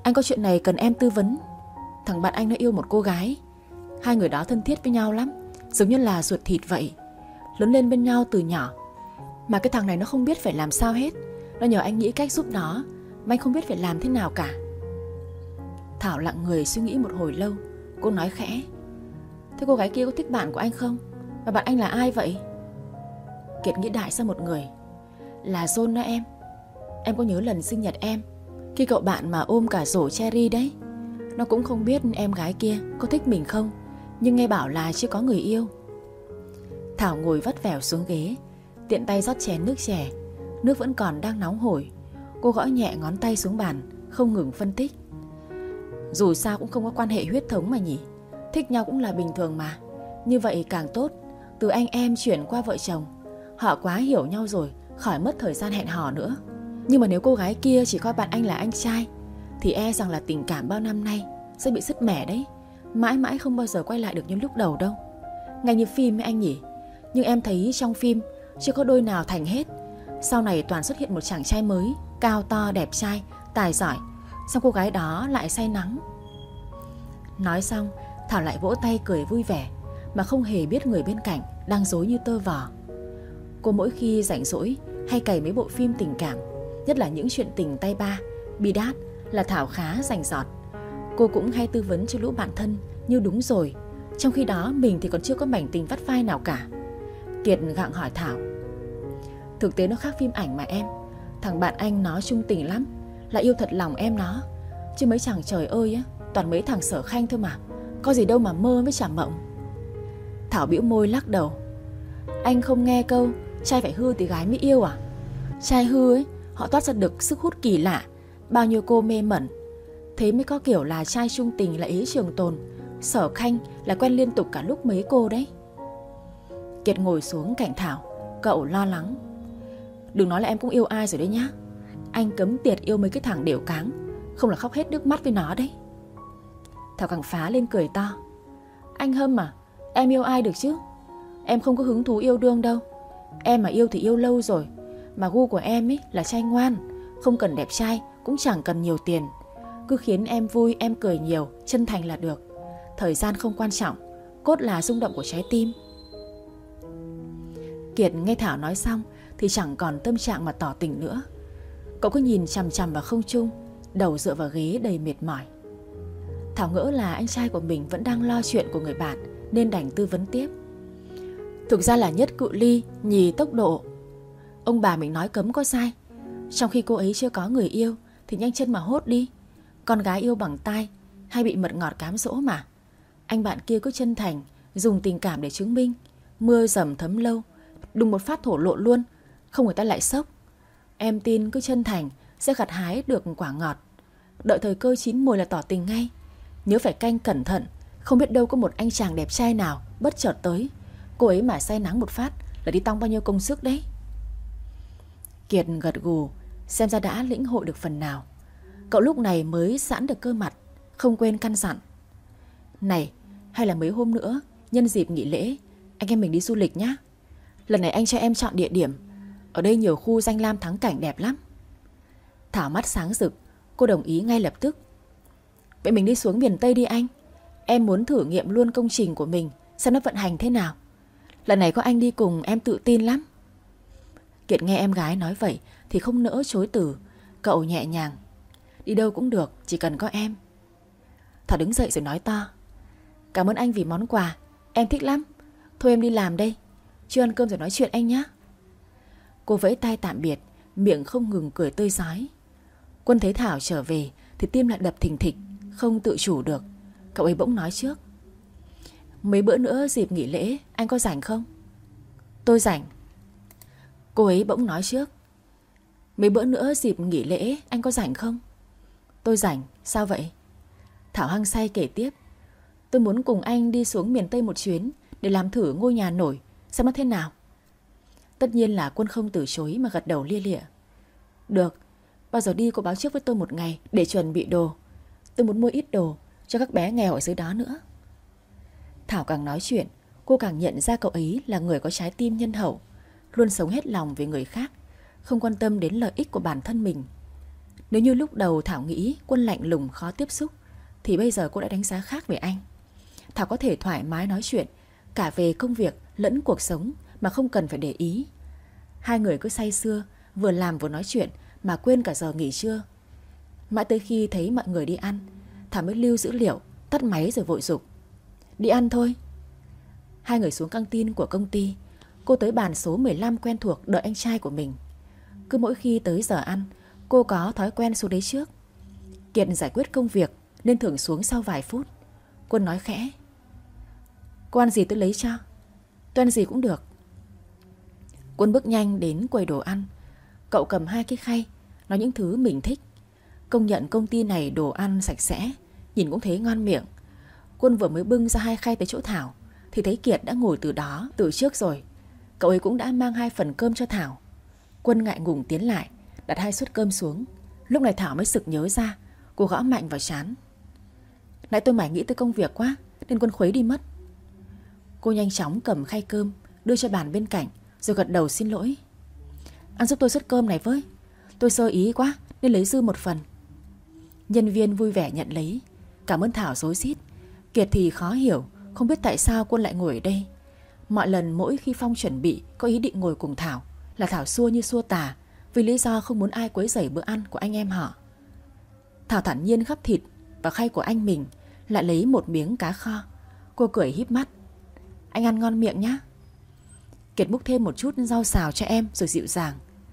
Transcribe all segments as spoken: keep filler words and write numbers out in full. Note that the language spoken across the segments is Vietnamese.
Anh có chuyện này cần em tư vấn. Thằng bạn anh nó yêu một cô gái. Hai người đó thân thiết với nhau lắm, giống như là ruột thịt vậy. Lớn lên bên nhau từ nhỏ. Mà cái thằng này nó không biết phải làm sao hết. Nó nhờ anh nghĩ cách giúp nó, mà anh không biết phải làm thế nào cả. Thảo lặng người suy nghĩ một hồi lâu. Cô nói khẽ: thế cô gái kia có thích bạn của anh không? Và bạn anh là ai vậy? Kiệt nghĩ đại ra một người: là John đó em. Em có nhớ lần sinh nhật em, khi cậu bạn mà ôm cả rổ cherry đấy. Nó cũng không biết em gái kia có thích mình không, nhưng nghe bảo là chưa có người yêu. Thảo ngồi vắt vẻo xuống ghế, tiện tay rót chén nước chè. Nước vẫn còn đang nóng hổi. Cô gõ nhẹ ngón tay xuống bàn, không ngừng phân tích. Dù sao cũng không có quan hệ huyết thống mà nhỉ. Thích nhau cũng là bình thường mà. Như vậy càng tốt. Từ anh em chuyển qua vợ chồng. Họ quá hiểu nhau rồi, khỏi mất thời gian hẹn hò nữa. Nhưng mà nếu cô gái kia chỉ coi bạn anh là anh trai, thì e rằng là tình cảm bao năm nay sẽ bị sứt mẻ đấy. Mãi mãi không bao giờ quay lại được như lúc đầu đâu. Ngay như phim ấy anh nhỉ. Nhưng em thấy trong phim chưa có đôi nào thành hết. Sau này toàn xuất hiện một chàng trai mới, cao to, đẹp trai, tài giỏi, xong cô gái đó lại say nắng. Nói xong, Thảo lại vỗ tay cười vui vẻ, mà không hề biết người bên cạnh đang rối như tơ vò. Cô mỗi khi rảnh rỗi hay cày mấy bộ phim tình cảm, nhất là những chuyện tình tay ba, bi đát, là Thảo khá rành rọt. Cô cũng hay tư vấn cho lũ bạn thân như đúng rồi, trong khi đó mình thì còn chưa có mảnh tình vắt vai nào cả. Kiệt gặng hỏi Thảo: thực tế nó khác phim ảnh mà em. Thằng bạn anh nó trung tình lắm, là yêu thật lòng em nó. Chứ mấy chàng trời ơi á, toàn mấy thằng sở khanh thôi mà, có gì đâu mà mơ với chả mộng. Thảo bĩu môi lắc đầu: anh không nghe câu trai phải hư thì gái mới yêu à? Trai hư ấy, họ toát ra được sức hút kỳ lạ, bao nhiêu cô mê mẩn. Thế mới có kiểu là trai trung tình là ý trường tồn, sở khanh là quen liên tục cả lúc mấy cô đấy. Kiệt ngồi xuống cạnh Thảo, cậu lo lắng: đừng nói là em cũng yêu ai rồi đấy nhá. Anh cấm tiệt yêu mấy cái thằng đều cáng, không là khóc hết nước mắt với nó đấy. Thảo càng phá lên cười to: anh Hâm à, em yêu ai được chứ? Em không có hứng thú yêu đương đâu. Em mà yêu thì yêu lâu rồi. Mà gu của em ấy là trai ngoan, không cần đẹp trai, cũng chẳng cần nhiều tiền. Cứ khiến em vui, em cười nhiều, chân thành là được. Thời gian không quan trọng, cốt là rung động của trái tim. Kiệt nghe Thảo nói xong thì chẳng còn tâm trạng mà tỏ tình nữa. Cậu cứ nhìn chằm chằm vào không trung, đầu dựa vào ghế đầy mệt mỏi. Thảo ngỡ là anh trai của mình vẫn đang lo chuyện của người bạn, nên đành tư vấn tiếp: thực ra là nhất cự ly, nhì tốc độ. Ông bà mình nói cấm có sai. Trong khi cô ấy chưa có người yêu thì nhanh chân mà hốt đi. Con gái yêu bằng tai hay bị mật ngọt cám dỗ mà. Anh bạn kia cứ chân thành, dùng tình cảm để chứng minh. Mưa dầm thấm lâu, đùng một phát thổ lộ luôn, không người ta lại sốc. Em tin cứ chân thành sẽ gặt hái được quả ngọt. Đợi thời cơ chín mùi là tỏ tình ngay. Nhớ phải canh cẩn thận, không biết đâu có một anh chàng đẹp trai nào bất chợt tới, cô ấy mà say nắng một phát là đi tong bao nhiêu công sức đấy. Kiệt gật gù, xem ra đã lĩnh hội được phần nào. Cậu lúc này mới giãn được cơ mặt, không quên căn dặn: này, hay là mấy hôm nữa nhân dịp nghỉ lễ anh em mình đi du lịch nhá. Lần này anh cho em chọn địa điểm. Ở đây nhiều khu danh lam thắng cảnh đẹp lắm. Thảo mắt sáng rực, cô đồng ý ngay lập tức. Vậy mình đi xuống miền Tây đi anh. Em muốn thử nghiệm luôn công trình của mình, xem nó vận hành thế nào. Lần này có anh đi cùng em tự tin lắm. Kiệt nghe em gái nói vậy thì không nỡ chối từ. Cậu nhẹ nhàng: đi đâu cũng được, chỉ cần có em. Thảo đứng dậy rồi nói to: cảm ơn anh vì món quà, em thích lắm. Thôi em đi làm đây, chưa ăn cơm rồi nói chuyện anh nhé. Cô vẫy tay tạm biệt, miệng không ngừng cười tươi rói. Quân thấy Thảo trở về thì tim lại đập thình thịch, không tự chủ được. Cậu ấy bỗng nói trước: mấy bữa nữa dịp nghỉ lễ anh có rảnh không? Tôi rảnh. Cô ấy bỗng nói trước: mấy bữa nữa dịp nghỉ lễ anh có rảnh không? Tôi rảnh. Sao vậy? Thảo hăng say kể tiếp: tôi muốn cùng anh đi xuống miền Tây một chuyến để làm thử ngôi nhà nổi, xem nó thế nào. Tất nhiên là Quân không từ chối mà gật đầu lia lịa: được, bao giờ đi cô báo trước với tôi một ngày để chuẩn bị đồ. Tôi muốn mua ít đồ cho các bé nghèo ở dưới đó nữa. Thảo càng nói chuyện, cô càng nhận ra cậu ấy là người có trái tim nhân hậu, luôn sống hết lòng vì người khác, không quan tâm đến lợi ích của bản thân mình. Nếu như lúc đầu Thảo nghĩ Quân lạnh lùng khó tiếp xúc, thì bây giờ cô đã đánh giá khác về anh. Thảo có thể thoải mái nói chuyện cả về công việc lẫn cuộc sống mà không cần phải để ý. Hai người cứ say sưa, vừa làm vừa nói chuyện mà quên cả giờ nghỉ trưa. Mãi tới khi thấy mọi người đi ăn, Thảo mới lưu dữ liệu, tắt máy rồi vội giục: đi ăn thôi. Hai người xuống căng tin của công ty. Cô tới bàn số mười lăm quen thuộc đợi anh trai của mình. Cứ mỗi khi tới giờ ăn, cô có thói quen xuống đấy trước. Kiệt giải quyết công việc nên thường xuống sau vài phút. Quân nói khẽ: cô ăn gì tôi lấy cho. Tôi ăn gì cũng được. Quân bước nhanh đến quầy đồ ăn. Cậu cầm hai cái khay, nói những thứ mình thích. Công nhận công ty này đồ ăn sạch sẽ, nhìn cũng thấy ngon miệng. Quân vừa mới bưng ra hai khay tới chỗ Thảo thì thấy Kiệt đã ngồi từ đó từ trước rồi. Cậu ấy cũng đã mang hai phần cơm cho Thảo. Quân ngại ngùng tiến lại, đặt hai suất cơm xuống. Lúc này Thảo mới sực nhớ ra. Cô gõ mạnh vào trán: nãy tôi mải nghĩ tới công việc quá nên Quân khuấy đi mất. Cô nhanh chóng cầm khay cơm đưa cho bàn bên cạnh, rồi gật đầu xin lỗi: ăn giúp tôi suất cơm này với. Tôi sơ ý quá nên lấy dư một phần. Nhân viên vui vẻ nhận lấy, cảm ơn Thảo rối rít. Kiệt thì khó hiểu, không biết tại sao Quân lại ngồi ở đây. Mọi lần mỗi khi Phong chuẩn bị có ý định ngồi cùng Thảo là Thảo xua như xua tà, vì lý do không muốn ai quấy rầy bữa ăn của anh em họ. Thảo thản nhiên gắp thịt vào khay của anh mình, lại lấy một miếng cá kho. Cô cười híp mắt: anh ăn ngon miệng nhá. Kiệt múc thêm một chút rau xào cho em rồi dịu dàng: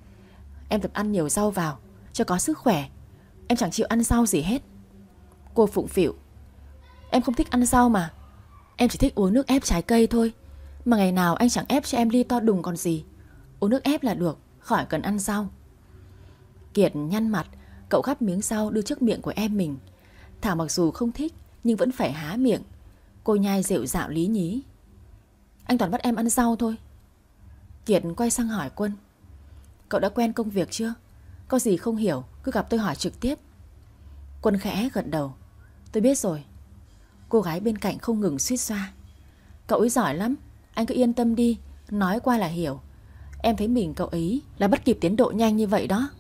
em tập ăn nhiều rau vào cho có sức khỏe. Em chẳng chịu ăn rau gì hết. Cô phụng phịu: em không thích ăn rau mà. Em chỉ thích uống nước ép trái cây thôi. Mà ngày nào anh chẳng ép cho em ly to đùng còn gì. Uống nước ép là được, khỏi cần ăn rau. Kiệt nhăn mặt, cậu gắp miếng rau đưa trước miệng của em mình. Thảo mặc dù không thích nhưng vẫn phải há miệng. Cô nhai rệu rạo lý nhí: anh toàn bắt em ăn rau thôi. Kiệt quay sang hỏi Quân: cậu đã quen công việc chưa? Có gì không hiểu cứ gặp tôi hỏi trực tiếp. Quân khẽ gật đầu: tôi biết rồi. Cô gái bên cạnh không ngừng suýt xoa: cậu ấy giỏi lắm, anh cứ yên tâm đi, nói qua là hiểu. Em thấy mình cậu ấy là bắt kịp tiến độ nhanh như vậy đó.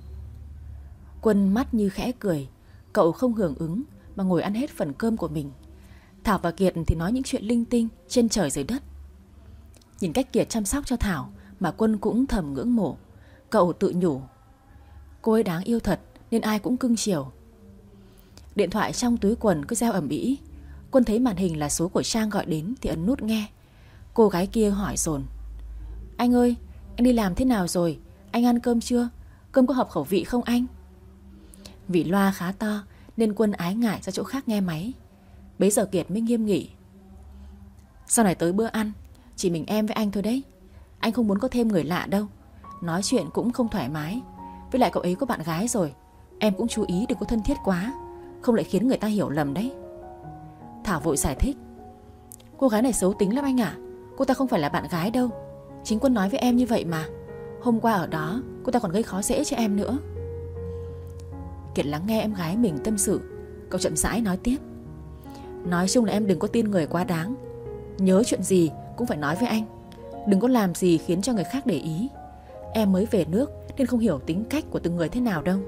Quân mắt như khẽ cười. Cậu không hưởng ứng mà ngồi ăn hết phần cơm của mình. Thảo và Kiệt thì nói những chuyện linh tinh trên trời dưới đất. Nhìn cách Kiệt chăm sóc cho Thảo mà Quân cũng thầm ngưỡng mộ. Cậu tự nhủ: cô ấy đáng yêu thật nên ai cũng cưng chiều. Điện thoại trong túi quần cứ reo ầm ĩ. Quân thấy màn hình là số của Trang gọi đến thì ấn nút nghe. Cô gái kia hỏi dồn: anh ơi, anh đi làm thế nào rồi? Anh ăn cơm chưa? Cơm có hợp khẩu vị không anh? Vì loa khá to nên Quân ái ngại ra chỗ khác nghe máy. Bấy giờ Kiệt mới nghiêm nghị: sau này tới bữa ăn chỉ mình em với anh thôi đấy. Anh không muốn có thêm người lạ đâu. Nói chuyện cũng không thoải mái. Với lại cậu ấy có bạn gái rồi. Em cũng chú ý đừng có thân thiết quá, không lại khiến người ta hiểu lầm đấy. Thảo vội giải thích: cô gái này xấu tính lắm anh ạ. Cô ta không phải là bạn gái đâu. Chính Quân nói với em như vậy mà. Hôm qua ở đó cô ta còn gây khó dễ cho em nữa. Kiệt lắng nghe em gái mình tâm sự. Cậu chậm rãi nói tiếp: nói chung là em đừng có tin người quá đáng. Nhớ chuyện gì cũng phải nói với anh. Đừng có làm gì khiến cho người khác để ý. Em mới về nước nên không hiểu tính cách của từng người thế nào đâu.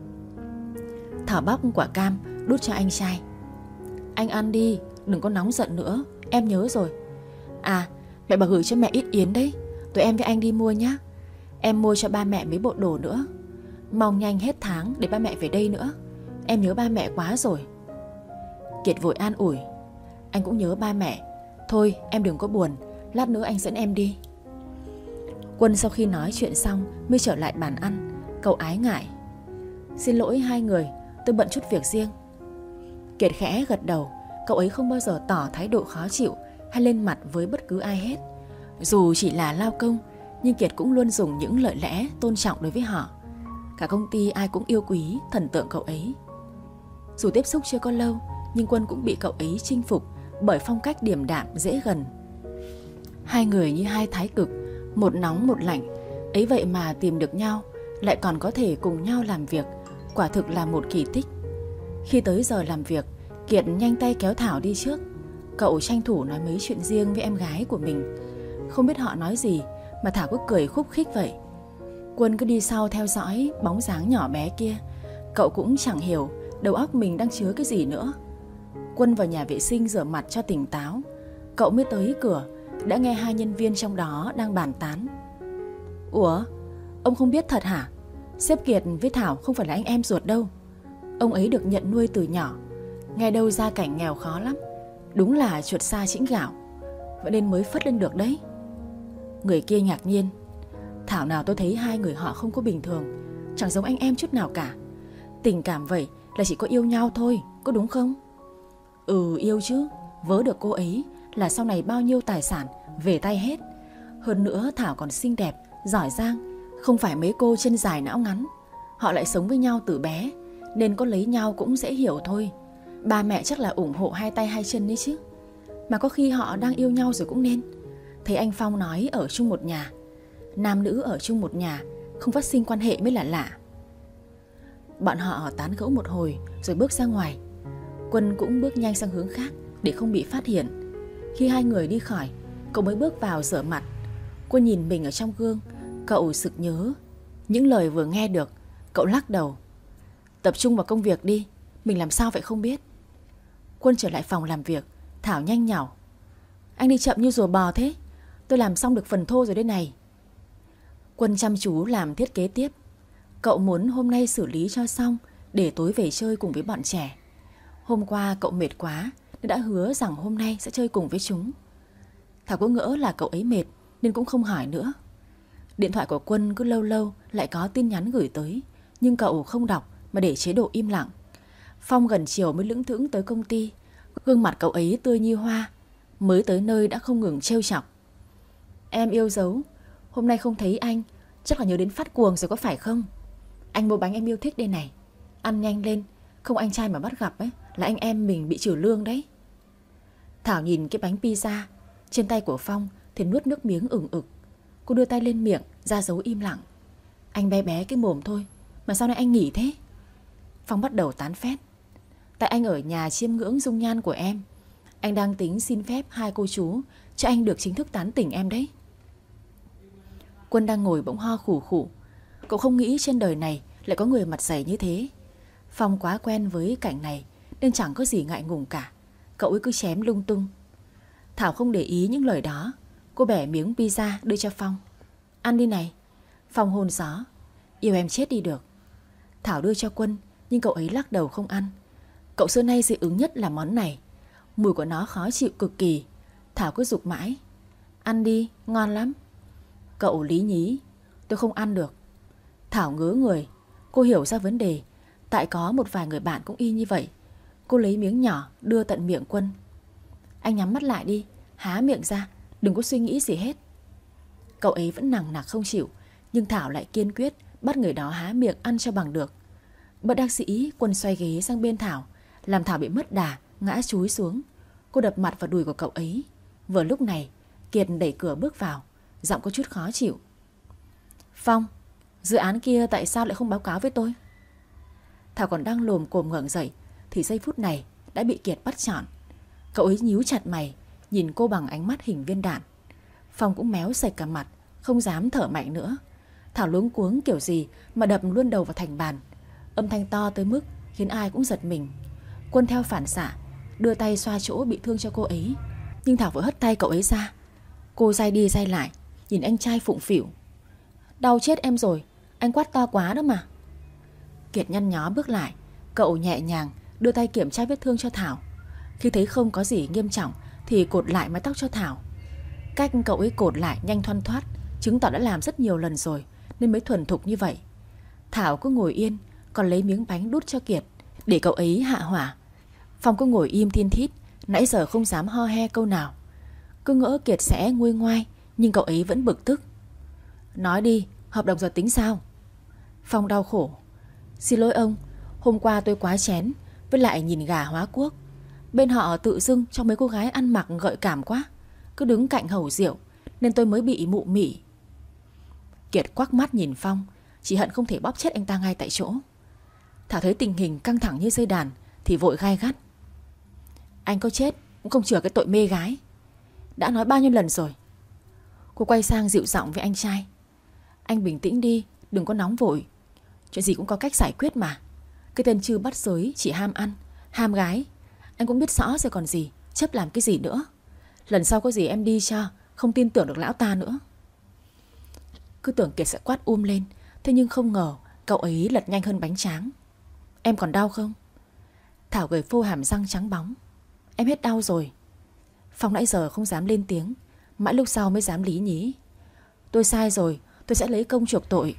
Thảo bóc quả cam đút cho anh trai: anh ăn đi, đừng có nóng giận nữa. Em nhớ rồi. À, mẹ bảo gửi cho mẹ ít yến đấy. Tụi em với anh đi mua nhá. Em mua cho ba mẹ mấy bộ đồ nữa. Mong nhanh hết tháng để ba mẹ về đây nữa. Em nhớ ba mẹ quá rồi. Kiệt vội an ủi: anh cũng nhớ ba mẹ. Thôi em đừng có buồn, lát nữa anh dẫn em đi. Quân sau khi nói chuyện xong mới trở lại bàn ăn. Cậu ái ngại: xin lỗi hai người, tôi bận chút việc riêng. Kiệt khẽ gật đầu. Cậu ấy không bao giờ tỏ thái độ khó chịu hay lên mặt với bất cứ ai hết. Dù chỉ là lao công, nhưng Kiệt cũng luôn dùng những lời lẽ tôn trọng đối với họ. Cả công ty ai cũng yêu quý, thần tượng cậu ấy. Dù tiếp xúc chưa có lâu, nhưng Quân cũng bị cậu ấy chinh phục bởi phong cách điềm đạm, dễ gần. Hai người như hai thái cực, một nóng một lạnh. Ấy vậy mà tìm được nhau, lại còn có thể cùng nhau làm việc, quả thực là một kỳ tích. Khi tới giờ làm việc, Kiệt nhanh tay kéo Thảo đi trước. Cậu tranh thủ nói mấy chuyện riêng với em gái của mình. Không biết họ nói gì mà Thảo cứ cười khúc khích vậy. Quân cứ đi sau theo dõi bóng dáng nhỏ bé kia. Cậu cũng chẳng hiểu đầu óc mình đang chứa cái gì nữa. Quân vào nhà vệ sinh rửa mặt cho tỉnh táo. Cậu mới tới cửa đã nghe hai nhân viên trong đó đang bàn tán. Ủa, ông không biết thật hả? Sếp Kiệt với Thảo không phải là anh em ruột đâu. Ông ấy được nhận nuôi từ nhỏ, nghe đâu gia cảnh nghèo khó lắm. Đúng là chuột sa chĩnh gạo, vậy nên mới phất lên được đấy. Người kia ngạc nhiên. Thảo nào tôi thấy hai người họ không có bình thường, chẳng giống anh em chút nào cả. Tình cảm vậy là chỉ có yêu nhau thôi, có đúng không? Ừ, yêu chứ. Vớ được cô ấy là sau này bao nhiêu tài sản về tay hết. Hơn nữa Thảo còn xinh đẹp, giỏi giang, không phải mấy cô chân dài não ngắn. Họ lại sống với nhau từ bé, nên có lấy nhau cũng dễ hiểu thôi. Ba mẹ chắc là ủng hộ hai tay hai chân đấy chứ. Mà có khi họ đang yêu nhau rồi cũng nên. Thấy anh Phong nói ở chung một nhà. Nam nữ ở chung một nhà, không phát sinh quan hệ mới là lạ. Bọn họ tán gẫu một hồi rồi bước ra ngoài. Quân cũng bước nhanh sang hướng khác để không bị phát hiện. Khi hai người đi khỏi, cậu mới bước vào rửa mặt. Quân nhìn mình ở trong gương, cậu sực nhớ những lời vừa nghe được. Cậu lắc đầu. Tập trung vào công việc đi, mình làm sao vậy không biết. Quân trở lại phòng làm việc. Thảo nhanh nhảu. Anh đi chậm như rùa bò thế. Tôi làm xong được phần thô rồi đây này. Quân chăm chú làm thiết kế tiếp. Cậu muốn hôm nay xử lý cho xong để tối về chơi cùng với bọn trẻ. Hôm qua cậu mệt quá nên đã hứa rằng hôm nay sẽ chơi cùng với chúng. Thảo có ngỡ là cậu ấy mệt nên cũng không hỏi nữa. Điện thoại của Quân cứ lâu lâu lại có tin nhắn gửi tới, nhưng cậu không đọc mà để chế độ im lặng. Phong gần chiều mới lững thững tới công ty. Gương mặt cậu ấy tươi như hoa. Mới tới nơi đã không ngừng trêu chọc. Em yêu dấu, hôm nay không thấy anh, chắc là nhớ đến phát cuồng rồi có phải không? Anh mua bánh em yêu thích đây này, ăn nhanh lên, không anh trai mà bắt gặp ấy là anh em mình bị trừ lương đấy. Thảo nhìn cái bánh pizza trên tay của Phong thì nuốt nước miếng ửng ực. Cô đưa tay lên miệng ra dấu im lặng. Anh bé bé cái mồm thôi mà sao nay anh nghỉ thế? Phong bắt đầu tán phét. Tại anh ở nhà chiêm ngưỡng dung nhan của em. Anh đang tính xin phép hai cô chú cho anh được chính thức tán tỉnh em đấy. Quân đang ngồi bỗng ho khủ khủ. Cậu không nghĩ trên đời này lại có người mặt dày như thế. Phong quá quen với cảnh này nên chẳng có gì ngại ngùng cả. Cậu ấy cứ chém lung tung. Thảo không để ý những lời đó. Cô bẻ miếng pizza đưa cho Phong. Ăn đi này. Phong hôn gió. Yêu em chết đi được. Thảo đưa cho Quân, nhưng cậu ấy lắc đầu không ăn. Cậu xưa nay dị ứng nhất là món này. Mùi của nó khó chịu cực kỳ. Thảo cứ giục mãi. Ăn đi, ngon lắm. Cậu lý nhí. Tôi không ăn được. Thảo ngớ người. Cô hiểu ra vấn đề. Tại có một vài người bạn cũng y như vậy. Cô lấy miếng nhỏ đưa tận miệng Quân. Anh nhắm mắt lại đi, há miệng ra, đừng có suy nghĩ gì hết. Cậu ấy vẫn nằng nặc không chịu, nhưng Thảo lại kiên quyết bắt người đó há miệng ăn cho bằng được. Bất đắc dĩ, Quân xoay ghế sang bên Thảo, làm Thảo bị mất đà, ngã chúi xuống. Cô đập mặt vào đùi của cậu ấy. Vừa lúc này Kiệt đẩy cửa bước vào, giọng có chút khó chịu. Phong, dự án kia tại sao lại không báo cáo với tôi? Thảo còn đang lồm cồm ngẩng dậy thì giây phút này đã bị Kiệt bắt trọn. Cậu ấy nhíu chặt mày, nhìn cô bằng ánh mắt hình viên đạn. Phong cũng méo sạch cả mặt, không dám thở mạnh nữa. Thảo luống cuống kiểu gì mà đập luôn đầu vào thành bàn. Âm thanh to tới mức khiến ai cũng giật mình. Quân theo phản xạ đưa tay xoa chỗ bị thương cho cô ấy, nhưng Thảo vừa hất tay cậu ấy ra. Cô day đi day lại, nhìn anh trai phụng phịu. Đau chết em rồi, anh quát to quá đó mà. Kiệt nhăn nhó bước lại. Cậu nhẹ nhàng đưa tay kiểm tra vết thương cho Thảo. Khi thấy không có gì nghiêm trọng thì cột lại mái tóc cho Thảo. Cách cậu ấy cột lại nhanh thoăn thoắt, chứng tỏ đã làm rất nhiều lần rồi nên mới thuần thục như vậy. Thảo cứ ngồi yên, còn lấy miếng bánh đút cho Kiệt để cậu ấy hạ hỏa. Phong cứ ngồi im thiên thít, nãy giờ không dám ho he câu nào. Cứ ngỡ Kiệt sẽ nguôi ngoai, nhưng cậu ấy vẫn bực tức. Nói đi, hợp đồng giờ tính sao? Phong đau khổ. Xin lỗi ông, hôm qua tôi quá chén, với lại nhìn gà hóa quốc. Bên họ tự dưng cho mấy cô gái ăn mặc gợi cảm quá, cứ đứng cạnh hầu rượu nên tôi mới bị mụ mị. Kiệt quắc mắt nhìn Phong, chỉ hận không thể bóp chết anh ta ngay tại chỗ. Thảo thấy tình hình căng thẳng như dây đàn thì vội gai gắt. Anh có chết cũng không chừa cái tội mê gái. Đã nói bao nhiêu lần rồi. Cô quay sang dịu giọng với anh trai. Anh bình tĩnh đi, đừng có nóng vội. Chuyện gì cũng có cách giải quyết mà. Cái tên chư bắt giới chỉ ham ăn, ham gái. Anh cũng biết rõ rồi còn gì, chấp làm cái gì nữa. Lần sau có gì em đi cho, không tin tưởng được lão ta nữa. Cứ tưởng Kiệt sẽ quát um lên, thế nhưng không ngờ cậu ấy lật nhanh hơn bánh tráng. Em còn đau không? Thảo gầy phô hàm răng trắng bóng. Em hết đau rồi. Phong nãy giờ không dám lên tiếng, mãi lúc sau mới dám lý nhí. Tôi sai rồi, tôi sẽ lấy công chuộc tội.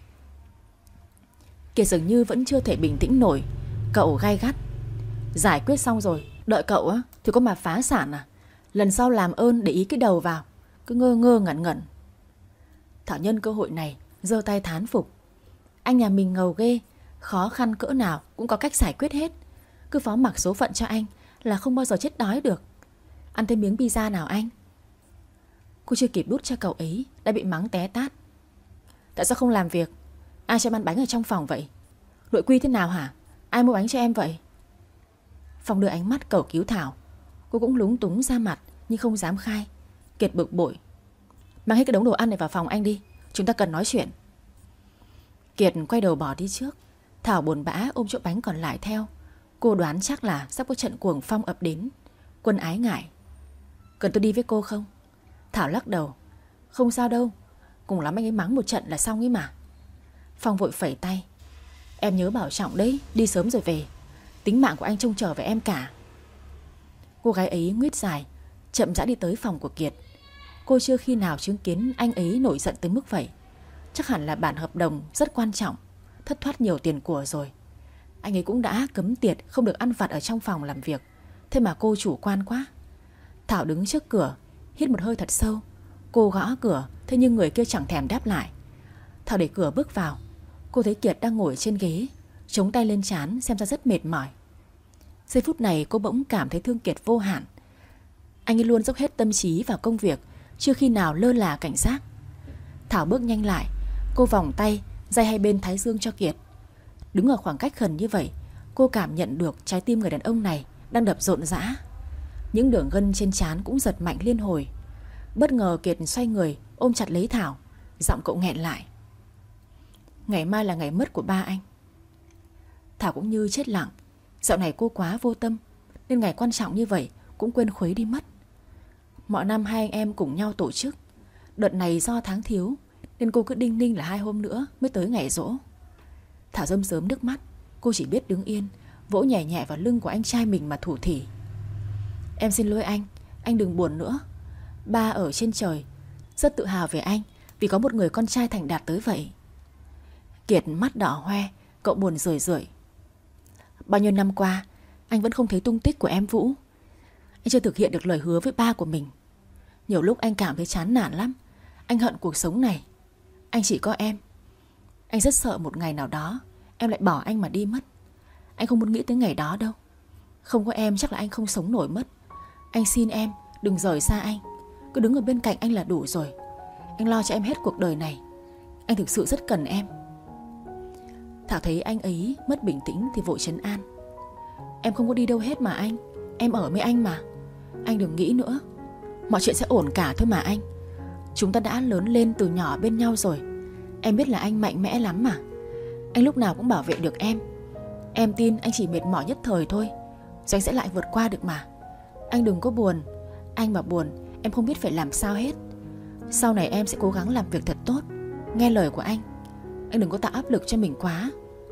Kiệt dường như vẫn chưa thể bình tĩnh nổi. Cậu gay gắt. Giải quyết xong rồi, đợi cậu á thì có mà phá sản à? Lần sau làm ơn để ý cái đầu vào, cứ ngơ ngơ ngẩn ngẩn. Thảo nhân cơ hội này giơ tay thán phục. Anh nhà mình ngầu ghê, khó khăn cỡ nào cũng có cách giải quyết hết. Cứ phó mặc số phận cho anh là không bao giờ chết đói được. Ăn thêm miếng pizza nào anh? Cô chưa kịp đút cho cậu ấy đã bị mắng té tát. Tại sao không làm việc? Ai cho em ăn bánh ở trong phòng vậy? Nội quy thế nào hả? Ai mua bánh cho em vậy? Phong đưa ánh mắt cầu cứu Thảo. Cô cũng lúng túng ra mặt nhưng không dám khai. Kiệt bực bội. Mang hết cái đống đồ ăn này vào phòng anh đi, chúng ta cần nói chuyện. Kiệt quay đầu bỏ đi trước. Thảo buồn bã ôm chỗ bánh còn lại theo. Cô đoán chắc là sắp có trận cuồng phong ập đến. Quân ái ngại. Cần tôi đi với cô không? Thảo lắc đầu. Không sao đâu, cùng lắm anh ấy mắng một trận là xong ấy mà. Phong vội phẩy tay. Em nhớ bảo trọng đấy, đi sớm rồi về. Tính mạng của anh trông chờ về em cả. Cô gái ấy nguyết dài, chậm rãi đi tới phòng của Kiệt. Cô chưa khi nào chứng kiến anh ấy nổi giận tới mức vậy. Chắc hẳn là bản hợp đồng rất quan trọng, thất thoát nhiều tiền của rồi. Anh ấy cũng đã cấm tiệt không được ăn vặt ở trong phòng làm việc. Thế mà cô chủ quan quá. Thảo đứng trước cửa, hít một hơi thật sâu. Cô gõ cửa, thế nhưng người kia chẳng thèm đáp lại. Thảo đẩy cửa bước vào. Cô thấy Kiệt đang ngồi trên ghế, chống tay lên trán xem ra rất mệt mỏi. Giây phút này cô bỗng cảm thấy thương Kiệt vô hạn. Anh ấy luôn dốc hết tâm trí vào công việc, chưa khi nào lơ là cảnh giác. Thảo bước nhanh lại. Cô vòng tay day hai bên thái dương cho Kiệt. Đứng ở khoảng cách gần như vậy, cô cảm nhận được trái tim người đàn ông này đang đập rộn rã. Những đường gân trên trán cũng giật mạnh liên hồi. Bất ngờ Kiệt xoay người ôm chặt lấy Thảo. Giọng cậu nghẹn lại. Ngày mai là ngày mất của ba anh. Thảo cũng như chết lặng. Dạo này cô quá vô tâm, nên ngày quan trọng như vậy cũng quên khuấy đi mất. Mọi năm hai anh em cùng nhau tổ chức. Đợt này do tháng thiếu nên cô cứ đinh ninh là hai hôm nữa mới tới ngày giỗ. Thảo rơm rớm nước mắt. Cô chỉ biết đứng yên, vỗ nhẹ nhẹ vào lưng của anh trai mình mà thủ thỉ. Em xin lỗi anh, anh đừng buồn nữa. Ba ở trên trời rất tự hào về anh vì có một người con trai thành đạt tới vậy. Kiệt mắt đỏ hoe, cậu buồn rười rượi. Bao nhiêu năm qua anh vẫn không thấy tung tích của em Vũ. Anh chưa thực hiện được lời hứa với ba của mình. Nhiều lúc anh cảm thấy chán nản lắm. Anh hận cuộc sống này. Anh chỉ có em. Anh rất sợ một ngày nào đó em lại bỏ anh mà đi mất. Anh không muốn nghĩ tới ngày đó đâu. Không có em chắc là anh không sống nổi mất. Anh xin em đừng rời xa anh. Cứ đứng ở bên cạnh anh là đủ rồi. Anh lo cho em hết cuộc đời này. Anh thực sự rất cần em. Thảo thấy anh ấy mất bình tĩnh thì vội trấn an. Em không có đi đâu hết mà anh. Em ở với anh mà. Anh đừng nghĩ nữa. Mọi chuyện sẽ ổn cả thôi mà anh. Chúng ta đã lớn lên từ nhỏ bên nhau rồi. Em biết là anh mạnh mẽ lắm mà. Anh lúc nào cũng bảo vệ được em. Em tin anh chỉ mệt mỏi nhất thời thôi, rồi anh sẽ lại vượt qua được mà. Anh đừng có buồn. Anh mà buồn em không biết phải làm sao hết. Sau này em sẽ cố gắng làm việc thật tốt, nghe lời của anh. Anh đừng có tạo áp lực cho mình quá.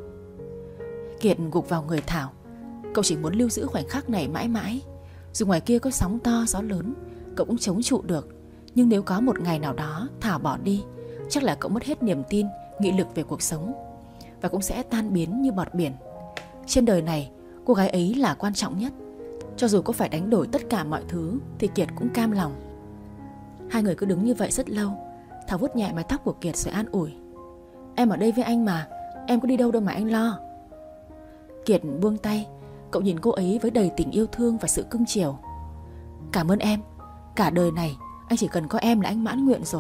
Kiệt gục vào người Thảo. Cậu chỉ muốn lưu giữ khoảnh khắc này mãi mãi. Dù ngoài kia có sóng to gió lớn, cậu cũng chống trụ được. Nhưng nếu có một ngày nào đó Thảo bỏ đi, chắc là cậu mất hết niềm tin, nghị lực về cuộc sống, và cũng sẽ tan biến như bọt biển. Trên đời này, cô gái ấy là quan trọng nhất. Cho dù có phải đánh đổi tất cả mọi thứ thì Kiệt cũng cam lòng. Hai người cứ đứng như vậy rất lâu. Thảo vuốt nhẹ mái tóc của Kiệt rồi an ủi. Em ở đây với anh mà, em có đi đâu đâu mà anh lo. Kiệt buông tay. Cậu nhìn cô ấy với đầy tình yêu thương và sự cưng chiều. Cảm ơn em. Cả đời này anh chỉ cần có em là anh mãn nguyện rồi.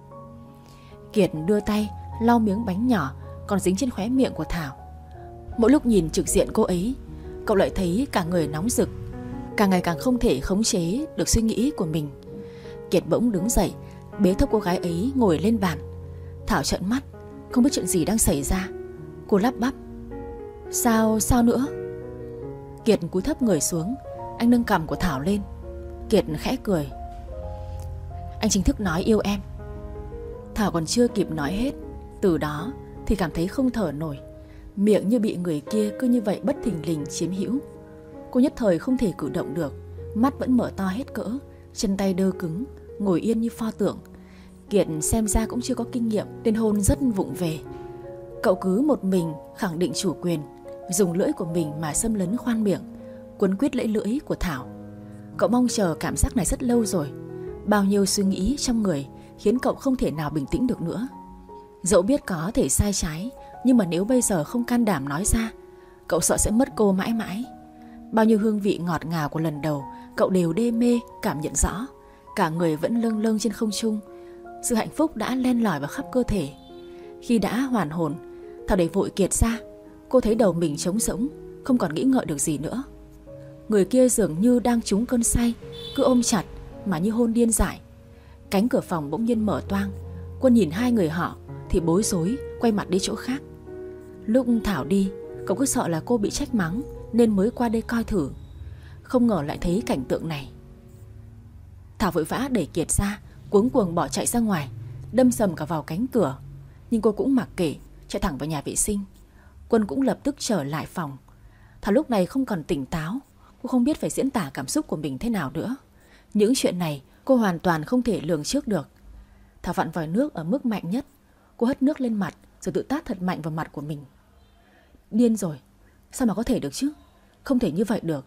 Kiệt đưa tay lau miếng bánh nhỏ còn dính trên khóe miệng của Thảo. Mỗi lúc nhìn trực diện cô ấy, cậu lại thấy cả người nóng rực, càng ngày càng không thể khống chế được suy nghĩ của mình. Kiệt bỗng đứng dậy, bế thốc cô gái ấy ngồi lên bàn. Thảo trợn mắt, không biết chuyện gì đang xảy ra. Cô lắp bắp. Sao, sao nữa? Kiệt cúi thấp người xuống, anh nâng cằm của Thảo lên. Kiệt khẽ cười. Anh chính thức nói yêu em. Thảo còn chưa kịp nói hết, từ đó thì cảm thấy không thở nổi. Miệng như bị người kia cứ như vậy bất thình lình chiếm hữu. Cô nhất thời không thể cử động được, mắt vẫn mở to hết cỡ, chân tay đơ cứng, ngồi yên như pho tượng. Kiệt xem ra cũng chưa có kinh nghiệm nên hôn rất vụng về. Cậu cứ một mình khẳng định chủ quyền, dùng lưỡi của mình mà xâm lấn khoan miệng, quấn quýt lẫy lưỡi của Thảo. Cậu mong chờ cảm giác này rất lâu rồi. Bao nhiêu suy nghĩ trong người khiến cậu không thể nào bình tĩnh được nữa. Dẫu biết có thể sai trái, nhưng mà nếu bây giờ không can đảm nói ra, cậu sợ sẽ mất cô mãi mãi. Bao nhiêu hương vị ngọt ngào của lần đầu cậu đều đê mê cảm nhận rõ. Cả người vẫn lâng lâng trên không trung. Sự hạnh phúc đã len lỏi vào khắp cơ thể. Khi đã hoàn hồn, Thảo đẩy vội Kiệt ra. Cô thấy đầu mình trống rỗng, không còn nghĩ ngợi được gì nữa. Người kia dường như đang trúng cơn say, cứ ôm chặt mà như hôn điên dại. Cánh cửa phòng bỗng nhiên mở toang. Quân nhìn hai người họ thì bối rối, quay mặt đi chỗ khác. Lúc Thảo đi, cậu cứ sợ là cô bị trách mắng nên mới qua đây coi thử. Không ngờ lại thấy cảnh tượng này. Thảo vội vã đẩy Kiệt ra, cuống cuồng bỏ chạy ra ngoài, đâm sầm cả vào cánh cửa. Nhưng cô cũng mặc kệ, chạy thẳng vào nhà vệ sinh. Quân cũng lập tức trở lại phòng. Thảo lúc này không còn tỉnh táo. Cô không biết phải diễn tả cảm xúc của mình thế nào nữa. Những chuyện này cô hoàn toàn không thể lường trước được. Thảo vặn vòi nước ở mức mạnh nhất. Cô hất nước lên mặt rồi tự tát thật mạnh vào mặt của mình. Điên rồi, sao mà có thể được chứ? Không thể như vậy được.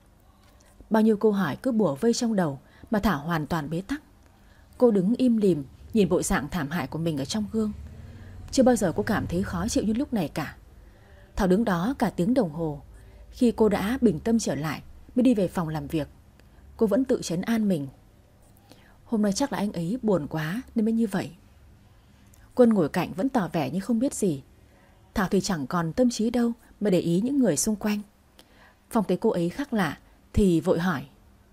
Bao nhiêu câu hỏi cứ bủa vây trong đầu mà Thảo hoàn toàn bế tắc. Cô đứng im lìm nhìn bộ dạng thảm hại của mình ở trong gương. Chưa bao giờ cô cảm thấy khó chịu như lúc này cả. Thảo đứng đó cả tiếng đồng hồ. Khi cô đã bình tâm trở lại mới đi về phòng làm việc. Cô vẫn tự trấn an mình. Hôm nay chắc là anh ấy buồn quá nên mới như vậy. Quân ngồi cạnh vẫn tỏ vẻ như không biết gì. Thảo thì chẳng còn tâm trí đâu mà để ý những người xung quanh. Phong thấy cô ấy khác lạ thì vội hỏi.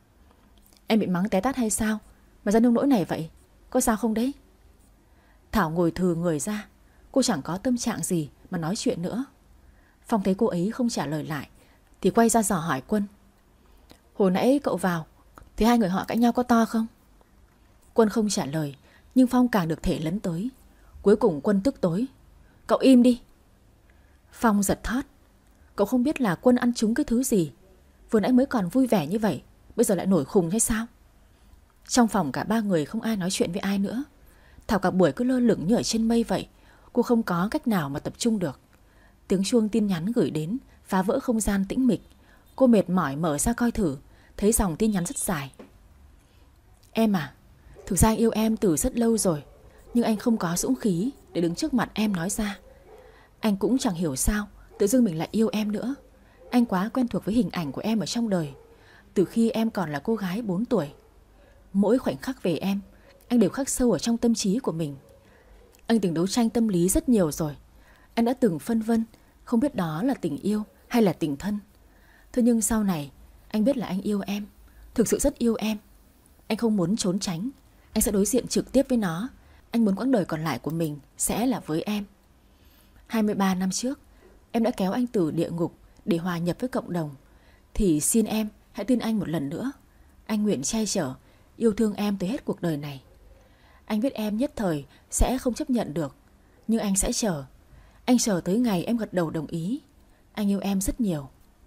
Em bị mắng té tát hay sao mà ra nông nỗi này vậy? Có sao không đấy? Thảo ngồi thừ người ra. Cô chẳng có tâm trạng gì mà nói chuyện nữa. Phong thấy cô ấy không trả lời lại thì quay ra dò hỏi Quân. Hồi nãy cậu vào thì hai người họ cãi nhau có to không? Quân không trả lời, nhưng Phong càng được thể lấn tới. Cuối cùng Quân tức tối. Cậu im đi. Phong giật thót. Cậu không biết là Quân ăn trúng cái thứ gì. Vừa nãy mới còn vui vẻ như vậy, bây giờ lại nổi khùng hay sao? Trong phòng cả ba người không ai nói chuyện với ai nữa. Thảo cả buổi cứ lơ lửng như ở trên mây vậy. Cô không có cách nào mà tập trung được. Tiếng chuông tin nhắn gửi đến phá vỡ không gian tĩnh mịch. Cô mệt mỏi mở ra coi thử, thấy dòng tin nhắn rất dài. Em à, thực ra anh yêu em từ rất lâu rồi, nhưng anh không có dũng khí để đứng trước mặt em nói ra. Anh cũng chẳng hiểu sao tự dưng mình lại yêu em nữa. Anh quá quen thuộc với hình ảnh của em ở trong đời, từ khi em còn là cô gái bốn tuổi. Mỗi khoảnh khắc về em, anh đều khắc sâu ở trong tâm trí của mình. Anh từng đấu tranh tâm lý rất nhiều rồi. Anh đã từng phân vân, không biết đó là tình yêu hay là tình thân. Thế nhưng sau này, anh biết là anh yêu em, thực sự rất yêu em. Anh không muốn trốn tránh, anh sẽ đối diện trực tiếp với nó. Anh muốn quãng đời còn lại của mình sẽ là với em. hai mươi ba năm trước, em đã kéo anh từ địa ngục để hòa nhập với cộng đồng. Thì xin em hãy tin anh một lần nữa. Anh nguyện che chở, yêu thương em tới hết cuộc đời này. Anh biết em nhất thời sẽ không chấp nhận được, nhưng anh sẽ chờ. Anh chờ tới ngày em gật đầu đồng ý. Anh yêu em rất nhiều.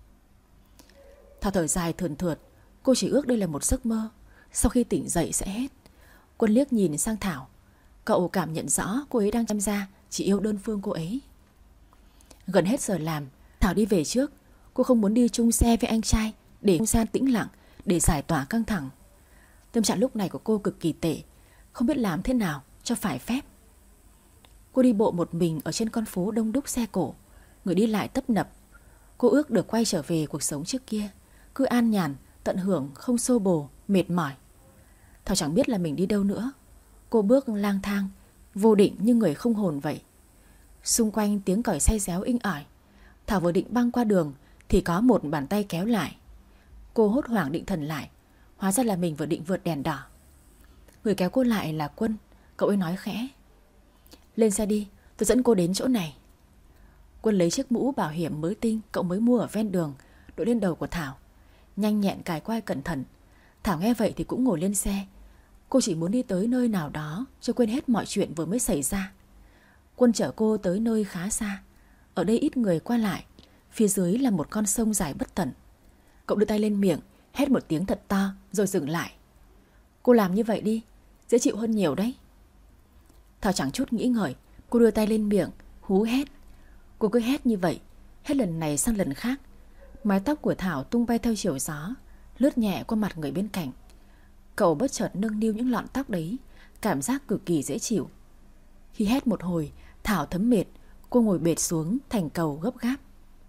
Thảo thở dài thườn thượt. Cô chỉ ước đây là một giấc mơ, sau khi tỉnh dậy sẽ hết. Quân liếc nhìn sang Thảo. Cậu cảm nhận rõ cô ấy đang chăm ra chỉ yêu đơn phương cô ấy. Gần hết giờ làm, Thảo đi về trước. Cô không muốn đi chung xe với anh trai để không gian tĩnh lặng, để giải tỏa căng thẳng. Tâm trạng lúc này của cô cực kỳ tệ, không biết làm thế nào cho phải phép. Cô đi bộ một mình ở trên con phố đông đúc xe cổ, người đi lại tấp nập. Cô ước được quay trở về cuộc sống trước kia, cứ an nhàn, tận hưởng, không xô bồ, mệt mỏi. Thảo chẳng biết là mình đi đâu nữa. Cô bước lang thang, vô định như người không hồn vậy. Xung quanh tiếng còi xe réo inh ỏi. Thảo vừa định băng qua đường thì có một bàn tay kéo lại. Cô hốt hoảng định thần lại, hóa ra là mình vừa định vượt đèn đỏ. Người kéo cô lại là Quân. Cậu ấy nói khẽ. Lên xe đi, tôi dẫn cô đến chỗ này. Quân lấy chiếc mũ bảo hiểm mới tinh cậu mới mua ở ven đường, đội lên đầu của Thảo. Nhanh nhẹn cài quai cẩn thận. Thảo nghe vậy thì cũng ngồi lên xe. Cô chỉ muốn đi tới nơi nào đó cho quên hết mọi chuyện vừa mới xảy ra. Quân chở cô tới nơi khá xa. Ở đây ít người qua lại. Phía dưới là một con sông dài bất tận. Cậu đưa tay lên miệng, hét một tiếng thật to rồi dừng lại. Cô làm như vậy đi, dễ chịu hơn nhiều đấy. Thảo chẳng chút nghĩ ngợi, cô đưa tay lên miệng, hú hét. Cô cứ hét như vậy, hết lần này sang lần khác. Mái tóc của Thảo tung bay theo chiều gió, lướt nhẹ qua mặt người bên cạnh. Cậu bất chợt nâng niu những lọn tóc đấy, cảm giác cực kỳ dễ chịu. Khi hét một hồi, Thảo thấm mệt, cô ngồi bệt xuống thành cầu gấp gáp.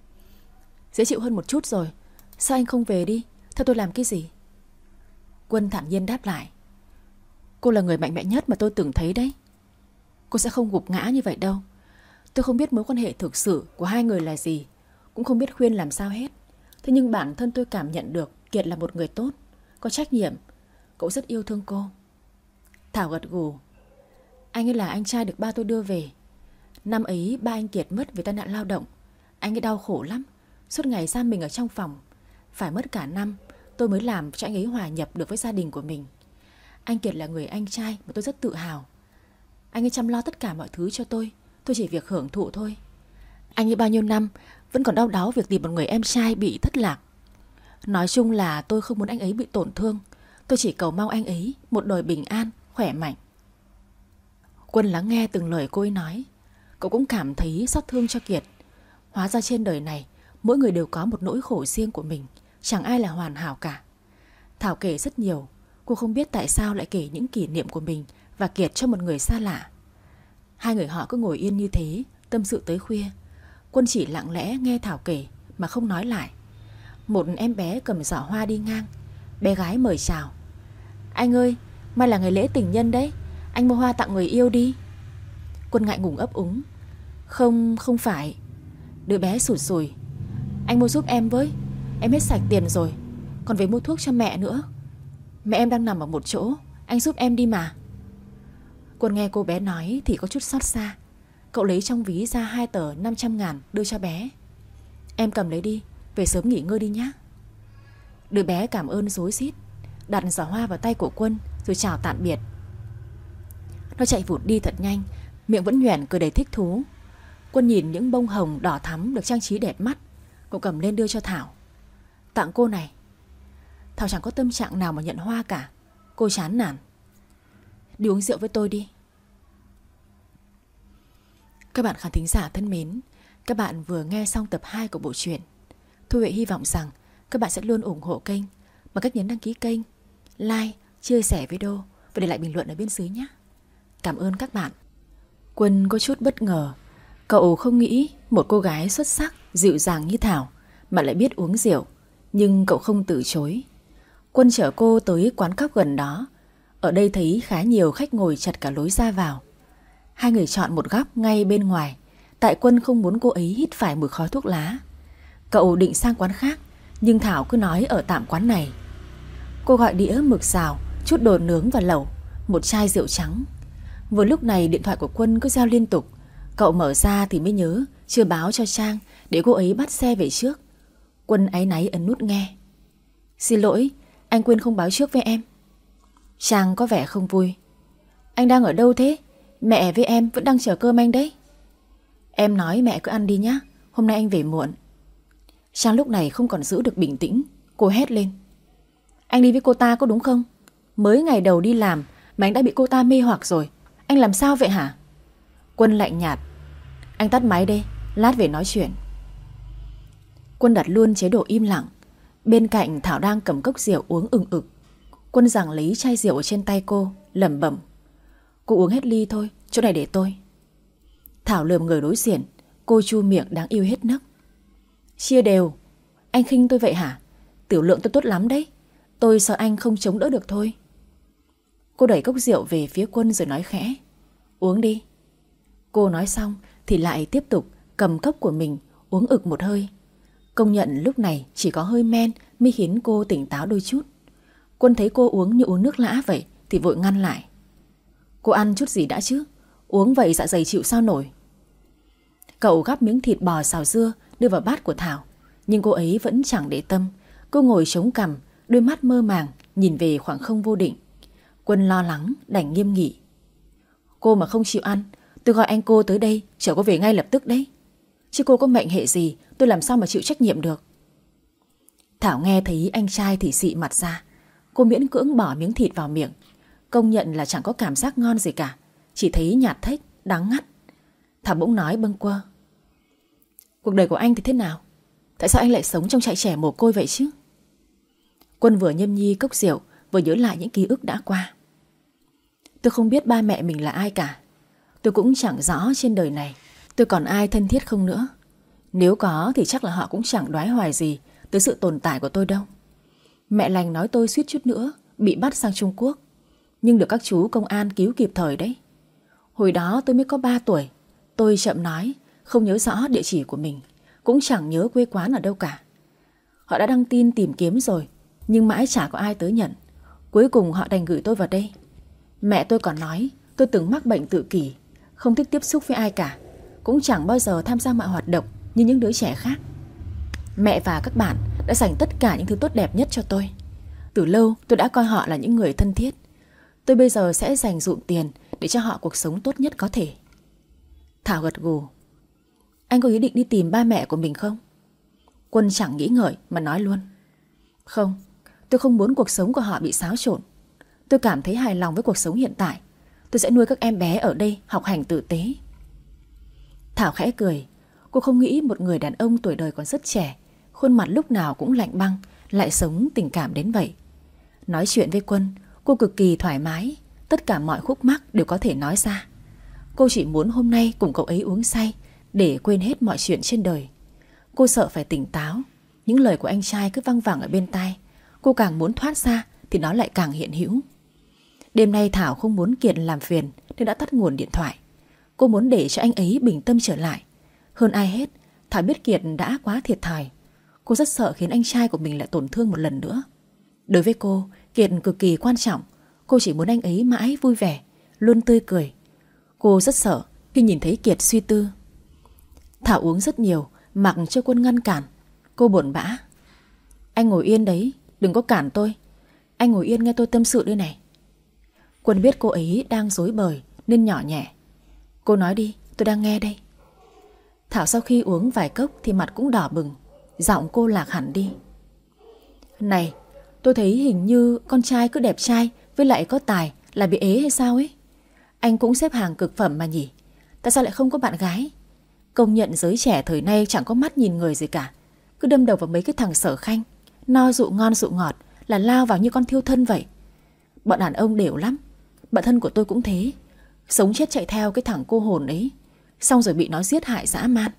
Dễ chịu hơn một chút rồi, sao anh không về đi, theo tôi làm cái gì? Quân thản nhiên đáp lại. Cô là người mạnh mẽ nhất mà tôi từng thấy đấy. Cô sẽ không gục ngã như vậy đâu. Tôi không biết mối quan hệ thực sự của hai người là gì, cũng không biết khuyên làm sao hết. Thế nhưng bản thân tôi cảm nhận được Kiệt là một người tốt, có trách nhiệm. Cậu rất yêu thương cô. Thảo gật gù. Anh ấy là anh trai được ba tôi đưa về. Năm ấy ba anh Kiệt mất vì tai nạn lao động. Anh ấy đau khổ lắm, suốt ngày giam mình ở trong phòng. Phải mất cả năm tôi mới làm cho anh ấy hòa nhập được với gia đình của mình. Anh Kiệt là người anh trai mà tôi rất tự hào. Anh ấy chăm lo tất cả mọi thứ cho tôi, tôi chỉ việc hưởng thụ thôi. Anh ấy bao nhiêu năm vẫn còn đau đáu việc tìm một người em trai bị thất lạc. Nói chung là tôi không muốn anh ấy bị tổn thương. Tôi chỉ cầu mong anh ấy một đời bình an, khỏe mạnh. Quân lắng nghe từng lời cô ấy nói. Cậu cũng cảm thấy xót thương cho Kiệt. Hóa ra trên đời này mỗi người đều có một nỗi khổ riêng của mình, chẳng ai là hoàn hảo cả. Thảo kể rất nhiều. Cô không biết tại sao lại kể những kỷ niệm của mình và Kiệt cho một người xa lạ. Hai người họ cứ ngồi yên như thế, tâm sự tới khuya. Quân chỉ lặng lẽ nghe Thảo kể mà không nói lại. Một em bé cầm giỏ hoa đi ngang. Bé gái mời chào. Anh ơi, mai là ngày lễ tình nhân đấy, anh mua hoa tặng người yêu đi. Quân ngại ngùng ấp úng. Không, không phải. Đứa bé sụt sùi. Anh mua giúp em với, em hết sạch tiền rồi. Còn về mua thuốc cho mẹ nữa. Mẹ em đang nằm ở một chỗ, anh giúp em đi mà. Quân nghe cô bé nói thì có chút xót xa. Cậu lấy trong ví ra hai tờ năm trăm ngàn đưa cho bé. Em cầm lấy đi, về sớm nghỉ ngơi đi nhé. Đứa bé cảm ơn rối rít, đặt giỏ hoa vào tay của Quân rồi chào tạm biệt. Nó chạy vụt đi thật nhanh, miệng vẫn nhoẻn cười đầy thích thú. Quân nhìn những bông hồng đỏ thắm được trang trí đẹp mắt. Cậu cầm lên đưa cho Thảo. Tặng cô này. Thảo chẳng có tâm trạng nào mà nhận hoa cả. Cô chán nản. Đi uống rượu với tôi đi. Các bạn khán thính giả thân mến, các bạn vừa nghe xong tập hai của bộ truyện. Thu Huệ hy vọng rằng các bạn sẽ luôn ủng hộ kênh bằng cách nhấn đăng ký kênh, like, chia sẻ video và để lại bình luận ở bên dưới nhé. Cảm ơn các bạn. Quân có chút bất ngờ. Cậu không nghĩ một cô gái xuất sắc, dịu dàng như Thảo mà lại biết uống rượu. Nhưng cậu không từ chối. Quân chở cô tới quán cóc gần đó. Ở đây thấy khá nhiều khách ngồi chật cả lối ra vào. Hai người chọn một góc ngay bên ngoài, tại Quân không muốn cô ấy hít phải mùi khói thuốc lá. Cậu định sang quán khác, nhưng Thảo cứ nói ở tạm quán này. Cô gọi đĩa mực xào, chút đồ nướng và lẩu, một chai rượu trắng. Vừa lúc này điện thoại của Quân cứ reo liên tục. Cậu mở ra thì mới nhớ chưa báo cho Trang để cô ấy bắt xe về trước. Quân áy náy ấn nút nghe. Xin lỗi, anh quên không báo trước với em. Trang có vẻ không vui. Anh đang ở đâu thế? Mẹ với em vẫn đang chờ cơm anh đấy. Em nói mẹ cứ ăn đi nhá, hôm nay anh về muộn. Trang lúc này không còn giữ được bình tĩnh. Cô hét lên. Anh đi với cô ta có đúng không? Mới ngày đầu đi làm mà anh đã bị cô ta mê hoặc rồi. Anh làm sao vậy hả? Quân lạnh nhạt. Anh tắt máy đi, lát về nói chuyện. Quân đặt luôn chế độ im lặng. Bên cạnh Thảo đang cầm cốc rượu uống ừng ực. Quân giằng lấy chai rượu ở trên tay cô, lẩm bẩm. Cô uống hết ly thôi, chỗ này để tôi. Thảo lườm người đối diện. Cô chu miệng đáng yêu hết nấc. Chia đều. Anh khinh tôi vậy hả? Tiểu lượng tôi tốt lắm đấy. Tôi sợ anh không chống đỡ được thôi. Cô đẩy cốc rượu về phía Quân rồi nói khẽ. Uống đi. Cô nói xong thì lại tiếp tục cầm cốc của mình uống ực một hơi. Công nhận lúc này chỉ có hơi men mới khiến cô tỉnh táo đôi chút. Quân thấy cô uống như uống nước lã vậy thì vội ngăn lại. Cô ăn chút gì đã chứ? Uống vậy dạ dày chịu sao nổi. Cậu gắp miếng thịt bò xào dưa đưa vào bát của Thảo, nhưng cô ấy vẫn chẳng để tâm. Cô ngồi chống cằm, đôi mắt mơ màng nhìn về khoảng không vô định. Quân lo lắng đành nghiêm nghị. Cô mà không chịu ăn, tôi gọi anh cô tới đây chở cô về ngay lập tức đấy. Chứ cô có mệnh hệ gì, tôi làm sao mà chịu trách nhiệm được. Thảo nghe thấy anh trai thì xị mặt ra. Cô miễn cưỡng bỏ miếng thịt vào miệng. Công nhận là chẳng có cảm giác ngon gì cả, chỉ thấy nhạt thếch, đắng ngắt. Thảo bỗng nói bâng quơ. Cuộc đời của anh thì thế nào? Tại sao anh lại sống trong trại trẻ mồ côi vậy chứ? Quân vừa nhâm nhi cốc rượu, vừa nhớ lại những ký ức đã qua. Tôi không biết ba mẹ mình là ai cả. Tôi cũng chẳng rõ trên đời này tôi còn ai thân thiết không nữa. Nếu có thì chắc là họ cũng chẳng đoái hoài gì tới sự tồn tại của tôi đâu. Mẹ lành nói tôi suýt chút nữa bị bắt sang Trung Quốc, nhưng được các chú công an cứu kịp thời đấy. Hồi đó tôi mới có ba tuổi. Tôi chậm nói, không nhớ rõ địa chỉ của mình, cũng chẳng nhớ quê quán ở đâu cả. Họ đã đăng tin tìm kiếm rồi, nhưng mãi chả có ai tới nhận. Cuối cùng họ đành gửi tôi vào đây. Mẹ tôi còn nói tôi từng mắc bệnh tự kỷ, không thích tiếp xúc với ai cả, cũng chẳng bao giờ tham gia mọi hoạt động như những đứa trẻ khác. Mẹ và các bạn đã dành tất cả những thứ tốt đẹp nhất cho tôi. Từ lâu tôi đã coi họ là những người thân thiết. Tôi bây giờ sẽ dành dụm tiền để cho họ cuộc sống tốt nhất có thể. Thảo gật gù. Anh có ý định đi tìm ba mẹ của mình không? Quân chẳng nghĩ ngợi mà nói luôn. Không, tôi không muốn cuộc sống của họ bị xáo trộn. Tôi cảm thấy hài lòng với cuộc sống hiện tại. Tôi sẽ nuôi các em bé ở đây học hành tử tế. Thảo khẽ cười. Cô không nghĩ một người đàn ông tuổi đời còn rất trẻ, khuôn mặt lúc nào cũng lạnh băng, lại sống tình cảm đến vậy. Nói chuyện với Quân, cô cực kỳ thoải mái. Tất cả mọi khúc mắc đều có thể nói ra. Cô chỉ muốn hôm nay cùng cậu ấy uống say để quên hết mọi chuyện trên đời. Cô sợ phải tỉnh táo. Những lời của anh trai cứ văng vẳng ở bên tai. Cô càng muốn thoát ra thì nó lại càng hiện hữu. Đêm nay Thảo không muốn Kiệt làm phiền nên đã tắt nguồn điện thoại. Cô muốn để cho anh ấy bình tâm trở lại. Hơn ai hết, Thảo biết Kiệt đã quá thiệt thòi. Cô rất sợ khiến anh trai của mình lại tổn thương một lần nữa. Đối với cô, Kiệt cực kỳ quan trọng. Cô chỉ muốn anh ấy mãi vui vẻ, luôn tươi cười. Cô rất sợ khi nhìn thấy Kiệt suy tư. Thảo uống rất nhiều, mặc cho Quân ngăn cản. Cô buồn bã. Anh ngồi yên đấy, đừng có cản tôi. Anh ngồi yên nghe tôi tâm sự đây này. Quân biết cô ấy đang rối bời nên nhỏ nhẹ. Cô nói đi, tôi đang nghe đây. Thảo sau khi uống vài cốc thì mặt cũng đỏ bừng. Giọng cô lạc hẳn đi. Này, tôi thấy hình như con trai cứ đẹp trai với lại có tài là bị ế hay sao ấy. Anh cũng xếp hàng cực phẩm mà nhỉ. Tại sao lại không có bạn gái? Công nhận giới trẻ thời nay chẳng có mắt nhìn người gì cả. Cứ đâm đầu vào mấy cái thằng Sở Khanh, no dụ ngon dụ ngọt là lao vào như con thiêu thân vậy. Bọn đàn ông đều lắm. Bạn thân của tôi cũng thế. Sống chết chạy theo cái thằng cô hồn ấy, xong rồi bị nó giết hại dã man.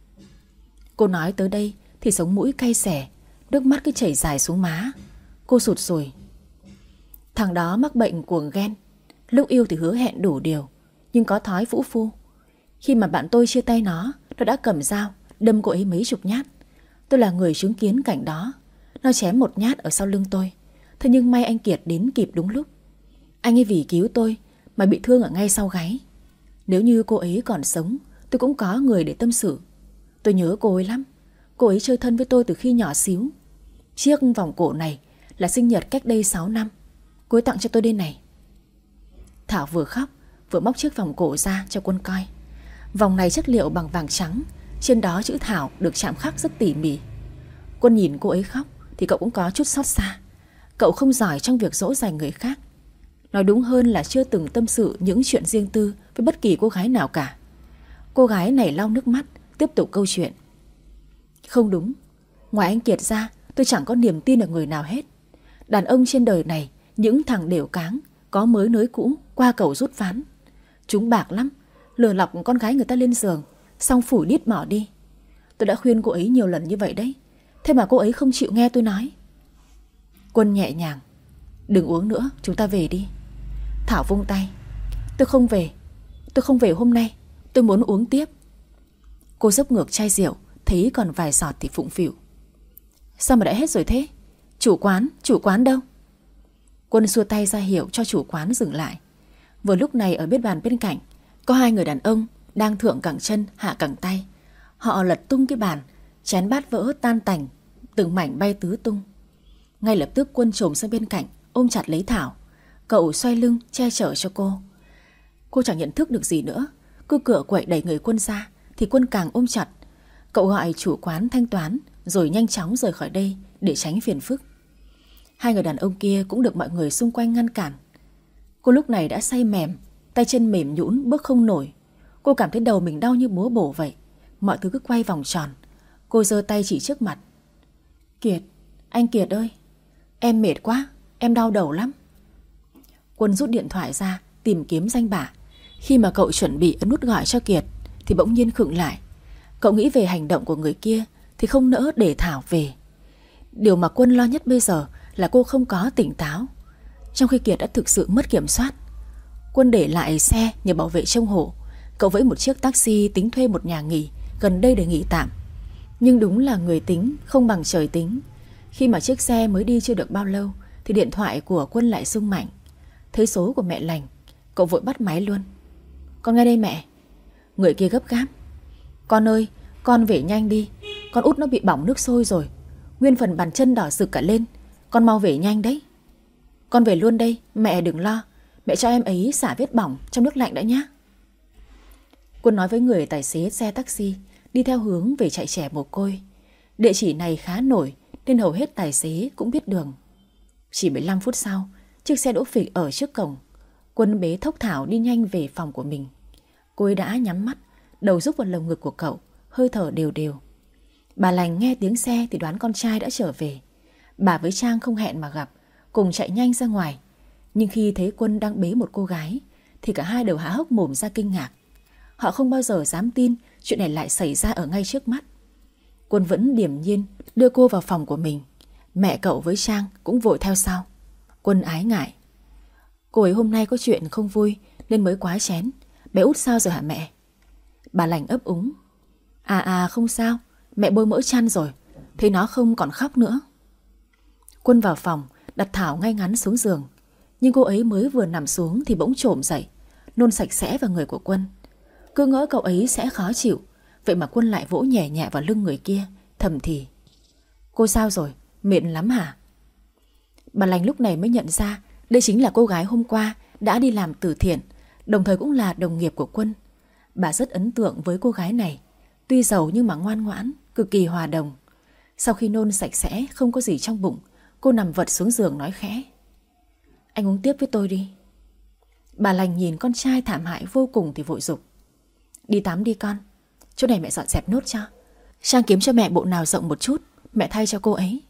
Cô nói tới đây thì sống mũi cay xè, nước mắt cứ chảy dài xuống má. Cô sụt sùi. Thằng đó mắc bệnh cuồng ghen. Lúc yêu thì hứa hẹn đủ điều, nhưng có thói phũ phu. Khi mà bạn tôi chia tay nó, nó đã cầm dao đâm cô ấy mấy chục nhát. Tôi là người chứng kiến cảnh đó. Nó chém một nhát ở sau lưng tôi. Thế nhưng may anh Kiệt đến kịp đúng lúc. Anh ấy vì cứu tôi mà bị thương ở ngay sau gáy. Nếu như cô ấy còn sống, tôi cũng có người để tâm sự. Tôi nhớ cô ấy lắm. Cô ấy chơi thân với tôi từ khi nhỏ xíu. Chiếc vòng cổ này là sinh nhật cách đây sáu năm. Cô ấy tặng cho tôi đây này. Thảo vừa khóc vừa móc chiếc vòng cổ ra cho Quân coi. Vòng này chất liệu bằng vàng trắng, trên đó chữ Thảo được chạm khắc rất tỉ mỉ. Quân nhìn cô ấy khóc thì cậu cũng có chút xót xa. Cậu không giỏi trong việc dỗ dành người khác. Nói đúng hơn là chưa từng tâm sự những chuyện riêng tư với bất kỳ cô gái nào cả. Cô gái này lau nước mắt, tiếp tục câu chuyện. Không đúng. Ngoài anh Kiệt ra, tôi chẳng có niềm tin ở người nào hết. Đàn ông trên đời này, những thằng đều cáng, có mới nới cũ, qua cầu rút ván. Chúng bạc lắm, lừa lọc con gái người ta lên giường, xong phủi đít bỏ đi. Tôi đã khuyên cô ấy nhiều lần như vậy đấy. Thế mà cô ấy không chịu nghe tôi nói. Quân nhẹ nhàng. Đừng uống nữa, chúng ta về đi. Thảo vung tay. Tôi không về. Tôi không về hôm nay. Tôi muốn uống tiếp. Cô dốc ngược chai rượu, thấy còn vài giọt thì phụng phịu. Sao mà đã hết rồi thế? Chủ quán, chủ quán đâu? Quân xua tay ra hiệu cho chủ quán dừng lại. Vừa lúc này ở bên bàn bên cạnh có hai người đàn ông đang thượng cẳng chân hạ cẳng tay, Họ lật tung cái bàn, chén bát vỡ tan tành, từng mảnh bay tứ tung. Ngay lập tức Quân chồm sang bên cạnh, ôm chặt lấy Thảo. Cậu xoay lưng che chở cho cô. Cô chẳng nhận thức được gì nữa, cứ cựa quậy đẩy người Quân ra thì Quân càng ôm chặt. Cậu gọi chủ quán thanh toán rồi nhanh chóng rời khỏi đây để tránh phiền phức. Hai người đàn ông kia cũng được mọi người xung quanh ngăn cản. Cô lúc này đã say mềm, tay chân mềm nhũn bước không nổi. Cô cảm thấy đầu mình đau như búa bổ vậy. Mọi thứ cứ quay vòng tròn. Cô giơ tay chỉ trước mặt. Kiệt, anh Kiệt ơi, em mệt quá, em đau đầu lắm. Quân rút điện thoại ra tìm kiếm danh bạ. Khi mà cậu chuẩn bị ấn nút gọi cho Kiệt thì bỗng nhiên khựng lại. Cậu nghĩ về hành động của người kia thì không nỡ để Thảo về. Điều mà Quân lo nhất bây giờ là cô không có tỉnh táo, trong khi Kiệt đã thực sự mất kiểm soát. Quân để lại xe nhờ bảo vệ trông hộ. Cậu vẫy một chiếc taxi tính thuê một nhà nghỉ gần đây để nghỉ tạm. Nhưng đúng là người tính không bằng trời tính. Khi mà chiếc xe mới đi chưa được bao lâu thì điện thoại của Quân lại rung mạnh. Thấy số của mẹ lành, cậu vội bắt máy luôn. Con nghe đây mẹ. Người kia gấp gáp. Con ơi, con về nhanh đi, con út nó bị bỏng nước sôi rồi, nguyên phần bàn chân đỏ rực cả lên. Con mau về nhanh đấy. Con về luôn đây, mẹ đừng lo. Mẹ cho em ấy xả vết bỏng trong nước lạnh đã nhé. Quân nói với người tài xế xe taxi đi theo hướng về trại trẻ mồ côi. Địa chỉ này khá nổi nên hầu hết tài xế cũng biết đường. Chỉ mười lăm phút sau, chiếc xe đỗ phịch ở trước cổng. Quân bế thốc Thảo đi nhanh về phòng của mình. Cô ấy đã nhắm mắt, đầu rúc vào lồng ngực của cậu, hơi thở đều đều. Bà lành nghe tiếng xe thì đoán con trai đã trở về. Bà với Trang không hẹn mà gặp, cùng chạy nhanh ra ngoài. Nhưng khi thấy Quân đang bế một cô gái thì cả hai đều há hốc mồm ra kinh ngạc. Họ không bao giờ dám tin chuyện này lại xảy ra ở ngay trước mắt. Quân vẫn điềm nhiên đưa cô vào phòng của mình. Mẹ cậu với Trang cũng vội theo sau. Quân ái ngại. Cô ấy hôm nay có chuyện không vui nên mới quá chén. Bé út sao rồi hả mẹ? Bà lành ấp úng. À à không sao, mẹ bôi mỡ chăn rồi. Thấy nó không còn khóc nữa. Quân vào phòng, đặt Thảo ngay ngắn xuống giường. Nhưng cô ấy mới vừa nằm xuống thì bỗng trồm dậy, nôn sạch sẽ vào người của Quân. Cứ ngỡ cậu ấy sẽ khó chịu, vậy mà Quân lại vỗ nhẹ nhẹ vào lưng người kia, thầm thì. Cô sao rồi, mệt lắm hả? Bà lành lúc này mới nhận ra đây chính là cô gái hôm qua đã đi làm từ thiện, đồng thời cũng là đồng nghiệp của Quân. Bà rất ấn tượng với cô gái này. Tuy giàu nhưng mà ngoan ngoãn, cực kỳ hòa đồng. Sau khi nôn sạch sẽ, không có gì trong bụng, cô nằm vật xuống giường nói khẽ. Anh uống tiếp với tôi đi. Bà lành nhìn con trai thảm hại vô cùng thì vội giục. Đi tắm đi con, chỗ này mẹ dọn dẹp nốt cho. Trang kiếm cho mẹ bộ nào rộng một chút, mẹ thay cho cô ấy.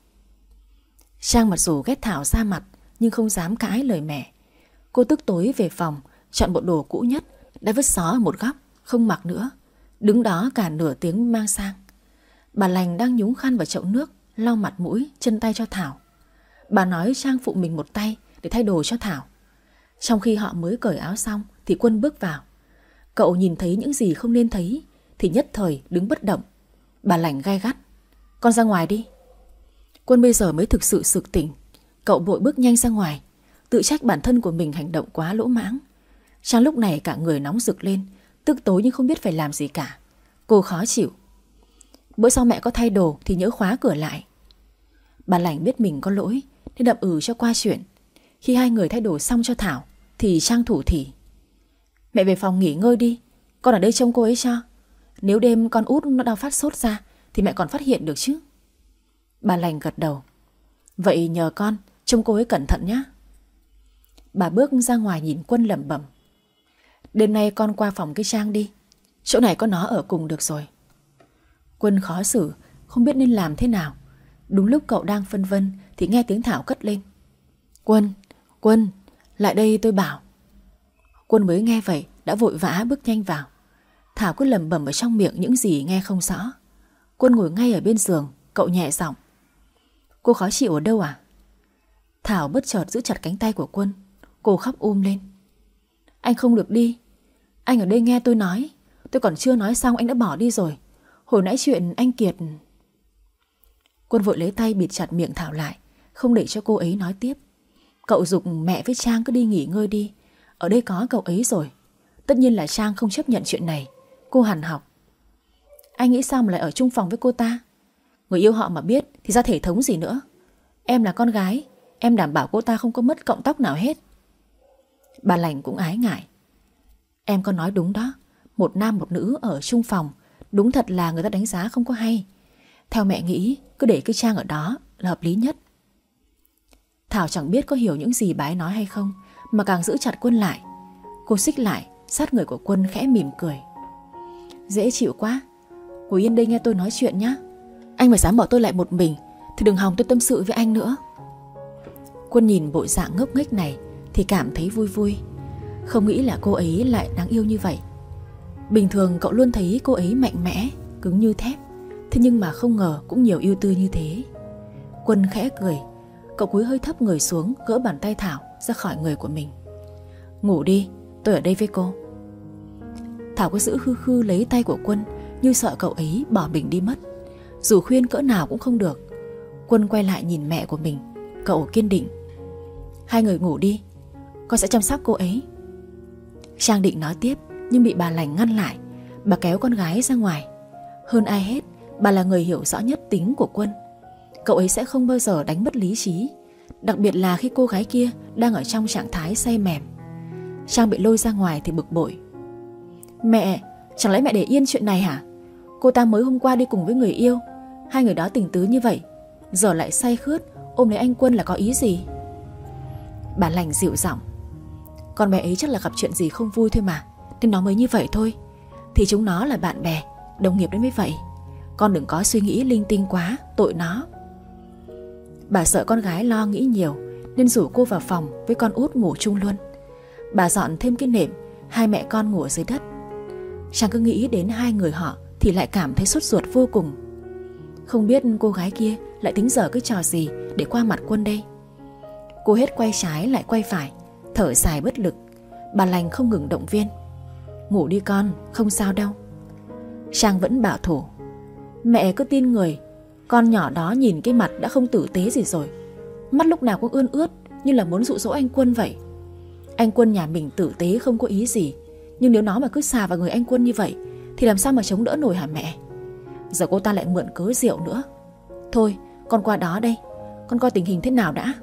Trang mặc dù ghét Thảo ra mặt nhưng không dám cãi lời mẹ. Cô tức tối về phòng, chọn bộ đồ cũ nhất đã vứt xó ở một góc, không mặc nữa, đứng đó cả nửa tiếng mang sang. Bà lành đang nhúng khăn vào chậu nước, lau mặt mũi, chân tay cho Thảo. Bà nói Trang phụ mình một tay để thay đồ cho Thảo. Trong khi họ mới cởi áo xong thì Quân bước vào. Cậu nhìn thấy những gì không nên thấy thì nhất thời đứng bất động. Bà lành gay gắt. Con ra ngoài đi. Quân bây giờ mới thực sự sực tỉnh. Cậu vội bước nhanh ra ngoài, tự trách bản thân của mình hành động quá lỗ mãng. Trang lúc này cả người nóng rực lên, tức tối nhưng không biết phải làm gì cả. Cô khó chịu. Bữa sau mẹ có thay đồ thì nhớ khóa cửa lại. Bà lành biết mình có lỗi nên đập ừ cho qua chuyện. Khi hai người thay đồ xong cho Thảo thì Trang thủ thỉ. Mẹ về phòng nghỉ ngơi đi, con ở đây trông cô ấy cho. Nếu đêm con út nó đau phát sốt ra thì mẹ còn phát hiện được chứ. Bà lành gật đầu. Vậy nhờ con trông cô ấy cẩn thận nhé. Bà bước ra ngoài nhìn Quân lẩm bẩm. Đêm nay con qua phòng cái Trang đi, chỗ này có nó ở cùng được rồi. Quân khó xử, không biết nên làm thế nào. Đúng lúc cậu đang phân vân thì nghe tiếng Thảo cất lên. Quân, Quân, lại đây tôi bảo. Quân mới nghe vậy đã vội vã bước nhanh vào. Thảo cứ lẩm bẩm ở trong miệng những gì nghe không rõ. Quân ngồi ngay ở bên giường, cậu nhẹ giọng. Cô khó chịu ở đâu à? Thảo bất chợt giữ chặt cánh tay của Quân. Cô khóc um lên. Anh không được đi. Anh ở đây nghe tôi nói. Tôi còn chưa nói xong anh đã bỏ đi rồi. Hồi nãy chuyện anh Kiệt. Quân vội lấy tay bịt chặt miệng Thảo lại, không để cho cô ấy nói tiếp. Cậu giục mẹ với Trang cứ đi nghỉ ngơi đi, ở đây có cậu ấy rồi. Tất nhiên là Trang không chấp nhận chuyện này. Cô hằn học. Anh nghĩ sao mà lại ở chung phòng với cô ta? Người yêu họ mà biết thì ra thể thống gì nữa. Em là con gái, em đảm bảo cô ta không có mất cọng tóc nào hết. Bà Lành cũng ái ngại. Em có nói đúng đó. Một nam một nữ ở chung phòng, đúng thật là người ta đánh giá không có hay. Theo mẹ nghĩ, cứ để cái Trang ở đó là hợp lý nhất. Thảo chẳng biết có hiểu những gì bà ấy nói hay không, mà càng giữ chặt Quân lại. Cô xích lại sát người của Quân, khẽ mỉm cười. Dễ chịu quá. Ngồi yên đây nghe tôi nói chuyện nhé. Anh mà dám bỏ tôi lại một mình thì đừng hòng tôi tâm sự với anh nữa. Quân nhìn bộ dạng ngốc nghếch này thì cảm thấy vui vui. Không nghĩ là cô ấy lại đáng yêu như vậy. Bình thường cậu luôn thấy cô ấy mạnh mẽ, cứng như thép, thế nhưng mà không ngờ cũng nhiều ưu tư như thế. Quân khẽ cười. Cậu cúi hơi thấp người xuống, gỡ bàn tay Thảo ra khỏi người của mình. Ngủ đi, tôi ở đây với cô. Thảo cứ giữ khư khư lấy tay của Quân, như sợ cậu ấy bỏ mình đi mất. Dù khuyên cỡ nào cũng không được. Quân quay lại nhìn mẹ của mình. Cậu kiên định. Hai người ngủ đi, con sẽ chăm sóc cô ấy. Trang định nói tiếp nhưng bị bà Lành ngăn lại. Bà kéo con gái ra ngoài. Hơn ai hết, bà là người hiểu rõ nhất tính của Quân. Cậu ấy sẽ không bao giờ đánh mất lý trí, đặc biệt là khi cô gái kia đang ở trong trạng thái say mềm. Trang bị lôi ra ngoài thì bực bội. Mẹ, chẳng lẽ mẹ để yên chuyện này hả? Cô ta mới hôm qua đi cùng với người yêu, hai người đó tình tứ như vậy, giờ lại say khướt ôm lấy anh Quân là có ý gì? Bà Lành dịu giọng. Con bé ấy chắc là gặp chuyện gì không vui thôi mà, nên nó mới như vậy thôi. Thì chúng nó là bạn bè, đồng nghiệp đến mới vậy. Con đừng có suy nghĩ linh tinh quá, tội nó. Bà sợ con gái lo nghĩ nhiều nên rủ cô vào phòng với con út ngủ chung luôn. Bà dọn thêm cái nệm, hai mẹ con ngủ ở dưới đất. Trang cứ nghĩ đến hai người họ thì lại cảm thấy sốt ruột vô cùng. Không biết cô gái kia lại tính dở cái trò gì để qua mặt Quân đây. Cô hết quay trái lại quay phải, thở dài bất lực. Bà Lành không ngừng động viên. Ngủ đi con, không sao đâu. Trang vẫn bảo thủ. Mẹ cứ tin người. Con nhỏ đó nhìn cái mặt đã không tử tế gì rồi. Mắt lúc nào cũng ươn ướt, như là muốn dụ dỗ anh Quân vậy. Anh Quân nhà mình tử tế không có ý gì, nhưng nếu nó mà cứ xà vào người anh Quân như vậy thì làm sao mà chống đỡ nổi hả mẹ? Giờ cô ta lại mượn cớ rượu nữa. Thôi con qua đó đây, con coi tình hình thế nào đã.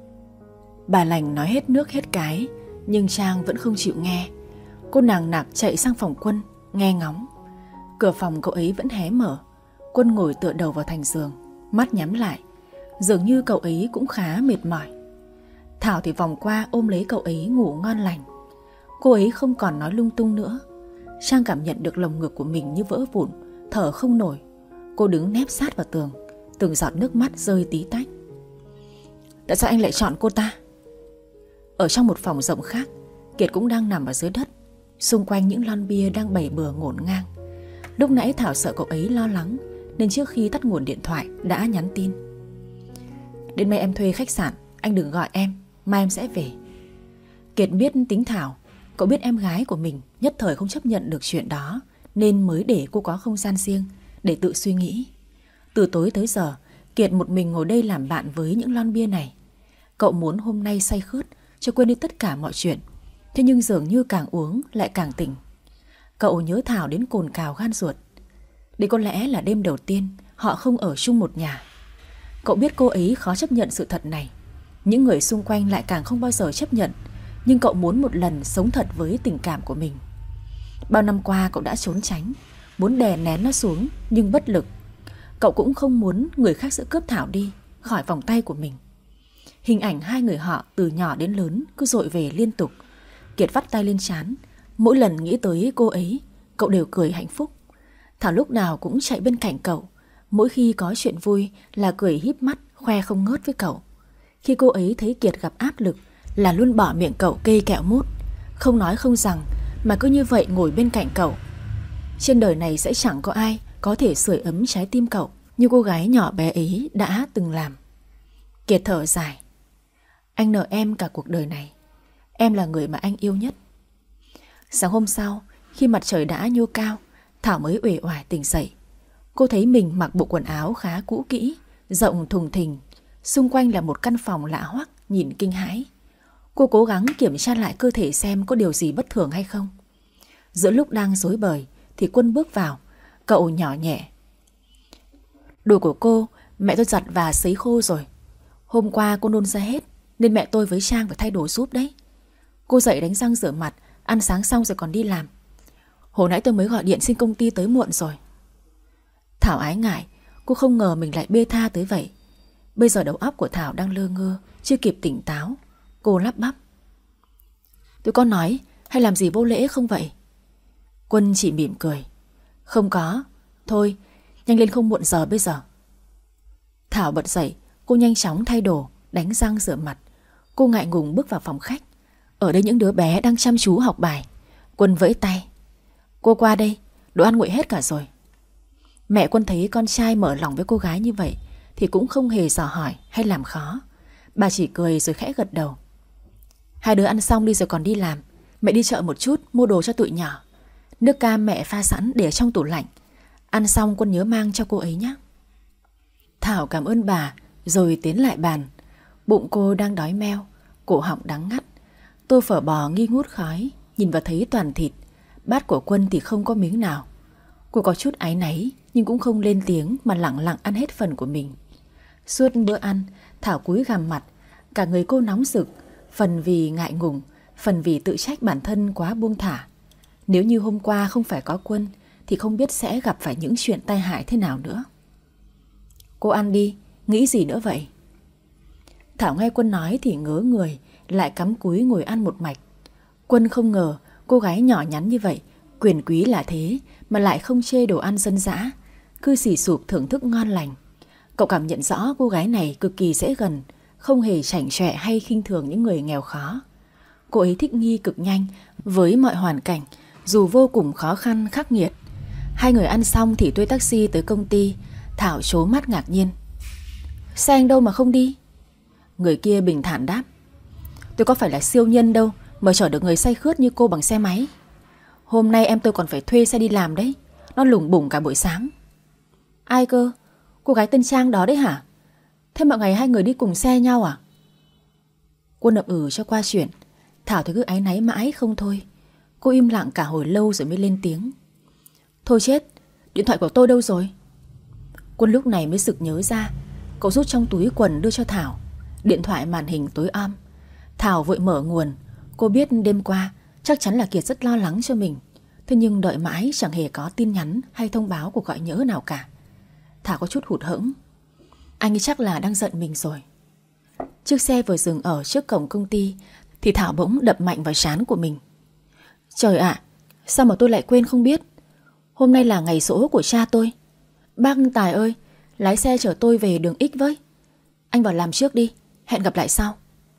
Bà Lành nói hết nước hết cái, nhưng Trang vẫn không chịu nghe. Cô nàng nặc chạy sang phòng Quân, nghe ngóng. Cửa phòng cậu ấy vẫn hé mở. Quân ngồi tựa đầu vào thành giường, mắt nhắm lại. Dường như cậu ấy cũng khá mệt mỏi. Thảo thì vòng qua ôm lấy cậu ấy ngủ ngon lành. Cô ấy không còn nói lung tung nữa. Trang cảm nhận được lồng ngực của mình như vỡ vụn, thở không nổi. Cô đứng nép sát vào tường, từng giọt nước mắt rơi tí tách. Tại sao anh lại chọn cô ta? Ở trong một phòng rộng khác, Kiệt cũng đang nằm ở dưới đất. Xung quanh những lon bia đang bày bừa ngổn ngang. Lúc nãy Thảo sợ cậu ấy lo lắng nên trước khi tắt nguồn điện thoại đã nhắn tin. Đến mai em thuê khách sạn, anh đừng gọi em, mai em sẽ về. Kiệt biết tính Thảo. Cậu biết em gái của mình nhất thời không chấp nhận được chuyện đó, nên mới để cô có không gian riêng để tự suy nghĩ. Từ tối tới giờ, Kiệt một mình ngồi đây làm bạn với những lon bia này. Cậu muốn hôm nay say khướt cho quên đi tất cả mọi chuyện. Thế nhưng dường như càng uống lại càng tỉnh. Cậu nhớ Thảo đến cồn cào gan ruột. Đây có lẽ là đêm đầu tiên họ không ở chung một nhà. Cậu biết cô ấy khó chấp nhận sự thật này. Những người xung quanh lại càng không bao giờ chấp nhận. Nhưng cậu muốn một lần sống thật với tình cảm của mình. Bao năm qua cậu đã trốn tránh, muốn đè nén nó xuống nhưng bất lực. Cậu cũng không muốn người khác sẽ cướp Thảo đi khỏi vòng tay của mình. Hình ảnh hai người họ từ nhỏ đến lớn cứ dội về liên tục. Kiệt vắt tay lên trán. Mỗi lần nghĩ tới cô ấy, cậu đều cười hạnh phúc. Thảo lúc nào cũng chạy bên cạnh cậu. Mỗi khi có chuyện vui là cười híp mắt khoe không ngớt với cậu. Khi cô ấy thấy Kiệt gặp áp lực là luôn bỏ miệng cậu cây kẹo mút, không nói không rằng mà cứ như vậy ngồi bên cạnh cậu. Trên đời này sẽ chẳng có ai có thể sưởi ấm trái tim cậu như cô gái nhỏ bé ấy đã từng làm. Kiệt thở dài. Anh nợ em cả cuộc đời này. Em là người mà anh yêu nhất. Sáng hôm sau, khi mặt trời đã nhô cao, Thảo mới uể oải tỉnh dậy. Cô thấy mình mặc bộ quần áo khá cũ kỹ, rộng thùng thình. Xung quanh là một căn phòng lạ hoắc, nhìn kinh hãi. Cô cố gắng kiểm tra lại cơ thể xem có điều gì bất thường hay không. Giữa lúc đang rối bời thì Quân bước vào. Cậu nhỏ nhẹ. Đồ của cô mẹ tôi giặt và sấy khô rồi. Hôm qua cô nôn ra hết nên mẹ tôi với Trang phải thay đồ giúp đấy. Cô dậy đánh răng rửa mặt, ăn sáng xong rồi còn đi làm. Hồi nãy tôi mới gọi điện xin công ty tới muộn rồi. Thảo ái ngại, cô không ngờ mình lại bê tha tới vậy. Bây giờ đầu óc của Thảo đang lơ ngơ, chưa kịp tỉnh táo. Cô lắp bắp. Tôi có nói hay làm gì vô lễ không vậy? Quân chỉ mỉm cười. Không có. Thôi, nhanh lên không muộn giờ bây giờ. Thảo bật dậy, cô nhanh chóng thay đồ, đánh răng rửa mặt. Cô ngại ngùng bước vào phòng khách. Ở đây những đứa bé đang chăm chú học bài. Quân vẫy tay. Cô qua đây, đồ ăn nguội hết cả rồi. Mẹ Quân thấy con trai mở lòng với cô gái như vậy thì cũng không hề dò hỏi hay làm khó. Bà chỉ cười rồi khẽ gật đầu. Hai đứa ăn xong đi rồi còn đi làm. Mẹ đi chợ một chút mua đồ cho tụi nhỏ. Nước cam mẹ pha sẵn để trong tủ lạnh. Ăn xong Quân nhớ mang cho cô ấy nhé. Thảo cảm ơn bà rồi tiến lại bàn. Bụng cô đang đói meo, cổ họng đắng ngắt. Tô phở bò nghi ngút khói, nhìn vào thấy toàn thịt. Bát của Quân thì không có miếng nào. Cô có chút áy náy nhưng cũng không lên tiếng mà lặng lặng ăn hết phần của mình. Suốt bữa ăn, Thảo cúi gằm mặt, cả người cô nóng rực, phần vì ngại ngùng, phần vì tự trách bản thân quá buông thả. Nếu như hôm qua không phải có Quân thì không biết sẽ gặp phải những chuyện tai hại thế nào nữa. Cô ăn đi, nghĩ gì nữa vậy? Thảo nghe Quân nói thì ngớ người, lại cắm cúi ngồi ăn một mạch. Quân không ngờ cô gái nhỏ nhắn như vậy, quyền quý là thế mà lại không chê đồ ăn dân dã, cứ xì sụp thưởng thức ngon lành. Cậu cảm nhận rõ cô gái này cực kỳ dễ gần, không hề chảnh chọe hay khinh thường những người nghèo khó. Cô ấy thích nghi cực nhanh với mọi hoàn cảnh, dù vô cùng khó khăn khắc nghiệt. Hai người ăn xong thì thuê taxi tới công ty. Thảo trố mắt ngạc nhiên. Xe anh đâu mà không đi? Người kia bình thản đáp. Tôi có phải là siêu nhân đâu mà chở được người say khướt như cô bằng xe máy. Hôm nay em tôi còn phải thuê xe đi làm đấy. Nó lủng bủng cả buổi sáng. Ai cơ? Cô gái tên Trang đó đấy hả? Thế mọi ngày hai người đi cùng xe nhau à? Quân ậm ừ cho qua chuyện. Thảo thì cứ áy náy mãi không thôi. Cô im lặng cả hồi lâu rồi mới lên tiếng. Thôi chết, điện thoại của tôi đâu rồi? Quân lúc này mới sực nhớ ra. Cậu rút trong túi quần đưa cho Thảo. Điện thoại màn hình tối om. Thảo vội mở nguồn. Cô biết đêm qua chắc chắn là Kiệt rất lo lắng cho mình. Thế nhưng đợi mãi chẳng hề có tin nhắn hay thông báo cuộc gọi nhớ nào cả. Thảo có chút hụt hẫng. Anh ấy chắc là đang giận mình rồi. Chiếc xe vừa dừng ở trước cổng công ty thì Thảo bỗng đập mạnh vào trán của mình. Trời ạ, à, sao mà tôi lại quên không biết. Hôm nay là ngày giỗ của cha tôi. Bác Tài ơi, lái xe chở tôi về đường X với. Anh vào làm trước đi, hẹn gặp lại sau.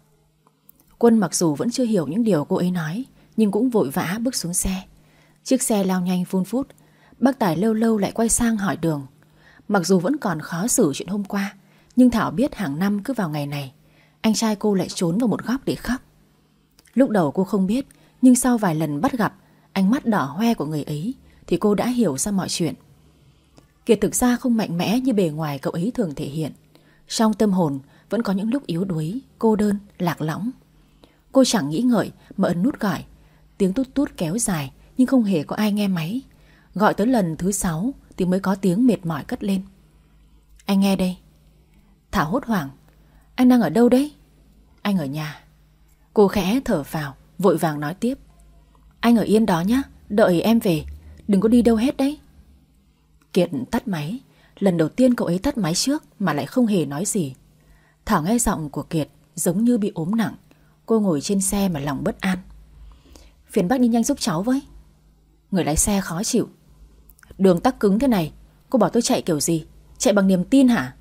Quân mặc dù vẫn chưa hiểu những điều cô ấy nói, nhưng cũng vội vã bước xuống xe. Chiếc xe lao nhanh vun vút. Bác Tài lâu lâu lại quay sang hỏi đường. Mặc dù vẫn còn khó xử chuyện hôm qua, nhưng Thảo biết hàng năm cứ vào ngày này anh trai cô lại trốn vào một góc để khóc. Lúc đầu cô không biết, nhưng sau vài lần bắt gặp ánh mắt đỏ hoe của người ấy thì cô đã hiểu ra mọi chuyện. Kiệt thực ra không mạnh mẽ như bề ngoài cậu ấy thường thể hiện. Trong tâm hồn vẫn có những lúc yếu đuối, cô đơn, lạc lõng. Cô chẳng nghĩ ngợi mà ấn nút gọi. Tiếng tút tút kéo dài nhưng không hề có ai nghe máy. Gọi tới lần thứ sáu thì mới có tiếng mệt mỏi cất lên. Anh nghe đây. Thảo hốt hoảng. Anh đang ở đâu đấy? Anh ở nhà. Cô khẽ thở vào, vội vàng nói tiếp. Anh ở yên đó nhé, đợi em về. Đừng có đi đâu hết đấy. Kiệt tắt máy. Lần đầu tiên cậu ấy tắt máy trước mà lại không hề nói gì. Thảo nghe giọng của Kiệt giống như bị ốm nặng. Cô ngồi trên xe mà lòng bất an. Phiền bác đi nhanh giúp cháu với. Người lái xe khó chịu. Đường tắc cứng thế này, cô bảo tôi chạy kiểu gì? Chạy bằng niềm tin hả?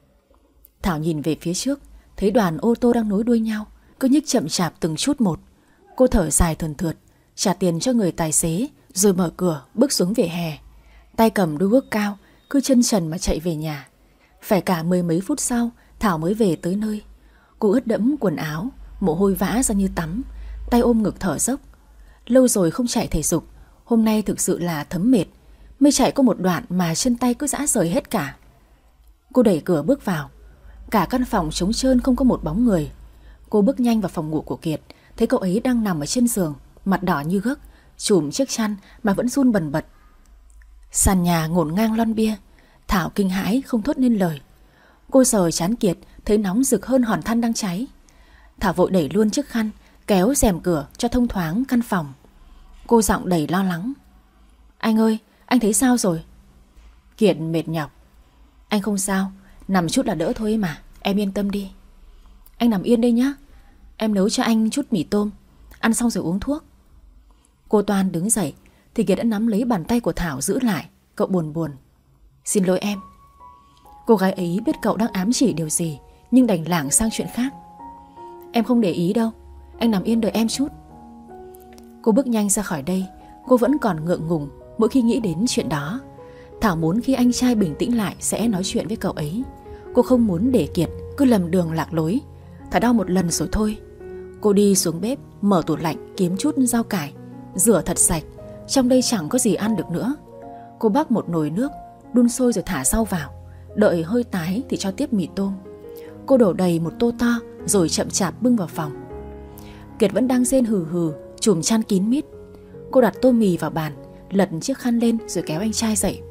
Thảo nhìn về phía trước, thấy đoàn ô tô đang nối đuôi nhau, cứ nhích chậm chạp từng chút một. Cô thở dài thườn thượt, trả tiền cho người tài xế, rồi mở cửa bước xuống vỉa hè. Tay cầm đôi guốc cao, cứ chân trần mà chạy về nhà. Phải cả mười mấy phút sau Thảo mới về tới nơi. Cô ướt đẫm quần áo, mồ hôi vã ra như tắm, tay ôm ngực thở dốc. Lâu rồi không chạy thể dục, hôm nay thực sự là thấm mệt. Mới chạy có một đoạn mà chân tay cứ rã rời hết cả. Cô đẩy cửa bước vào. Cả căn phòng trống trơn không có một bóng người. Cô bước nhanh vào phòng ngủ của Kiệt, thấy cậu ấy đang nằm ở trên giường, mặt đỏ như gấc, trùm chiếc chăn mà vẫn run bần bật. Sàn nhà ngổn ngang lon bia. Thảo kinh hãi không thốt nên lời. Cô sờ trán Kiệt, thấy nóng rực hơn hòn than đang cháy. Thảo vội đẩy luôn chiếc khăn, kéo rèm cửa cho thông thoáng căn phòng. Cô giọng đầy lo lắng. Anh ơi, anh thấy sao rồi? Kiệt mệt nhọc. Anh không sao, nằm chút là đỡ thôi mà, em yên tâm đi. Anh nằm yên đây nhá, em nấu cho anh chút mì tôm, ăn xong rồi uống thuốc. Cô toan đứng dậy thì Kiệt đã nắm lấy bàn tay của Thảo giữ lại. Cậu buồn buồn. Xin lỗi em. Cô gái ấy biết cậu đang ám chỉ điều gì, nhưng đành lảng sang chuyện khác. Em không để ý đâu, anh nằm yên đợi em chút. Cô bước nhanh ra khỏi đây. Cô vẫn còn ngượng ngùng mỗi khi nghĩ đến chuyện đó. Thảo muốn khi anh trai bình tĩnh lại sẽ nói chuyện với cậu ấy. Cô không muốn để Kiệt cứ lầm đường lạc lối. Thả đau một lần rồi thôi. Cô đi xuống bếp, mở tủ lạnh kiếm chút rau cải, rửa thật sạch. Trong đây chẳng có gì ăn được nữa. Cô bắc một nồi nước, đun sôi rồi thả rau vào. Đợi hơi tái thì cho tiếp mì tôm. Cô đổ đầy một tô to rồi chậm chạp bưng vào phòng. Kiệt vẫn đang rên hừ hừ, chùm chăn kín mít. Cô đặt tô mì vào bàn, lật chiếc khăn lên rồi kéo anh trai dậy.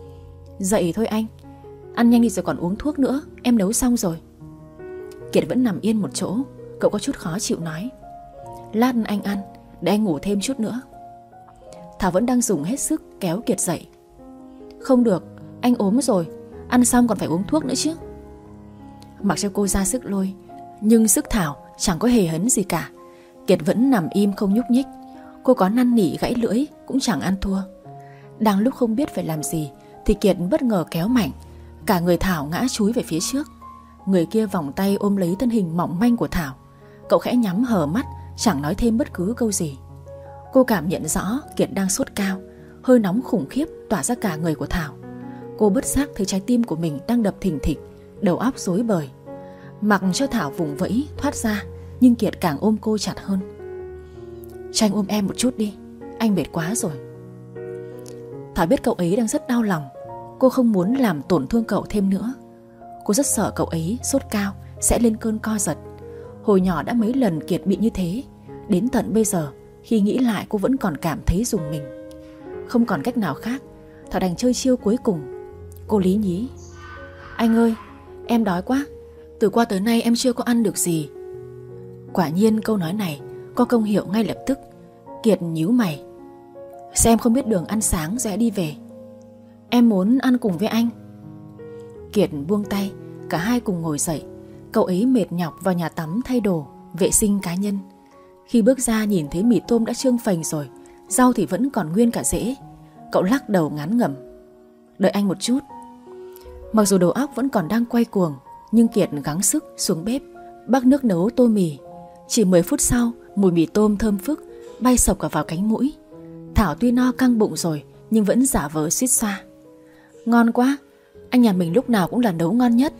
Dậy thôi anh, ăn nhanh đi rồi còn uống thuốc nữa, em nấu xong rồi. Kiệt vẫn nằm yên một chỗ. Cậu có chút khó chịu nói. Lát anh ăn, để anh ngủ thêm chút nữa. Thảo vẫn đang dùng hết sức kéo Kiệt dậy. Không được, anh ốm rồi, ăn xong còn phải uống thuốc nữa chứ. Mặc cho cô ra sức lôi, nhưng sức Thảo chẳng có hề hấn gì cả. Kiệt vẫn nằm im không nhúc nhích. Cô có năn nỉ gãy lưỡi cũng chẳng ăn thua. Đang lúc không biết phải làm gì thì Kiệt bất ngờ kéo mạnh. Cả người Thảo ngã chúi về phía trước. Người kia vòng tay ôm lấy thân hình mỏng manh của Thảo. Cậu khẽ nhắm hờ mắt, chẳng nói thêm bất cứ câu gì. Cô cảm nhận rõ Kiệt đang sốt cao, hơi nóng khủng khiếp tỏa ra cả người của Thảo. Cô bất giác thấy trái tim của mình đang đập thình thịch, đầu óc rối bời. Mặc cho Thảo vùng vẫy thoát ra, nhưng Kiệt càng ôm cô chặt hơn. Cho anh ôm em một chút đi, anh mệt quá rồi. Thảo biết cậu ấy đang rất đau lòng. Cô không muốn làm tổn thương cậu thêm nữa. Cô rất sợ cậu ấy sốt cao sẽ lên cơn co giật. Hồi nhỏ đã mấy lần Kiệt bị như thế. Đến tận bây giờ, khi nghĩ lại cô vẫn còn cảm thấy rùng mình. Không còn cách nào khác, Thảo đành chơi chiêu cuối cùng. Cô lý nhí. Anh ơi, em đói quá, từ qua tới nay em chưa có ăn được gì. Quả nhiên câu nói này có công hiệu ngay lập tức. Kiệt nhíu mày. Sao em không biết đường ăn sáng rồi đi về? Em muốn ăn cùng với anh. Kiệt buông tay, cả hai cùng ngồi dậy. Cậu ấy mệt nhọc vào nhà tắm thay đồ, vệ sinh cá nhân. Khi bước ra nhìn thấy mì tôm đã trương phành rồi, rau thì vẫn còn nguyên cả rễ. Cậu lắc đầu ngán ngẩm. Đợi anh một chút. Mặc dù đầu óc vẫn còn đang quay cuồng, nhưng Kiệt gắng sức xuống bếp bắc nước nấu tô mì. Chỉ mười phút sau, mùi mì tôm thơm phức bay sộc cả vào cánh mũi. Thảo tuy no căng bụng rồi nhưng vẫn giả vờ suýt xoa. Ngon quá, anh nhà mình lúc nào cũng là nấu ngon nhất.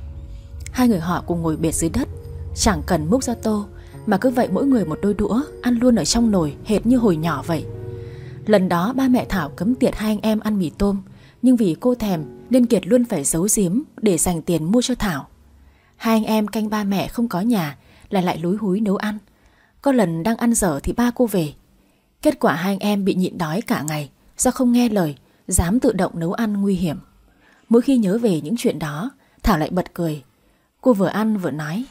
Hai người họ cùng ngồi bệt dưới đất, chẳng cần múc ra tô, mà cứ vậy mỗi người một đôi đũa, ăn luôn ở trong nồi hệt như hồi nhỏ vậy. Lần đó ba mẹ Thảo cấm tiệt hai anh em ăn mì tôm, nhưng vì cô thèm nên Kiệt luôn phải giấu giếm để dành tiền mua cho Thảo. Hai anh em canh ba mẹ không có nhà là lại lúi húi nấu ăn. Có lần đang ăn dở thì ba cô về. Kết quả hai anh em bị nhịn đói cả ngày do không nghe lời, dám tự động nấu ăn nguy hiểm. Mỗi khi nhớ về những chuyện đó, Thảo lại bật cười. Cô vừa ăn vừa nói.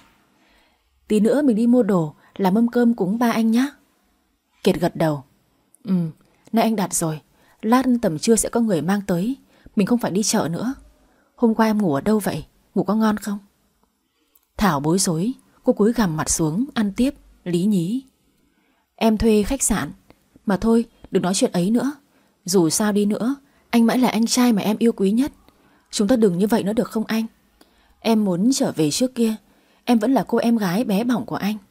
Tí nữa mình đi mua đồ làm mâm cơm cúng ba anh nhé. Kiệt gật đầu. Ừ, nay anh đặt rồi, lát tầm trưa sẽ có người mang tới. Mình không phải đi chợ nữa. Hôm qua em ngủ ở đâu vậy? Ngủ có ngon không? Thảo bối rối. Cô cúi gằm mặt xuống ăn tiếp, lý nhí. Em thuê khách sạn. Mà thôi, đừng nói chuyện ấy nữa. Dù sao đi nữa, anh mãi là anh trai mà em yêu quý nhất. Chúng ta đừng như vậy nữa được không anh? Em muốn trở về trước kia, em vẫn là cô em gái bé bỏng của anh.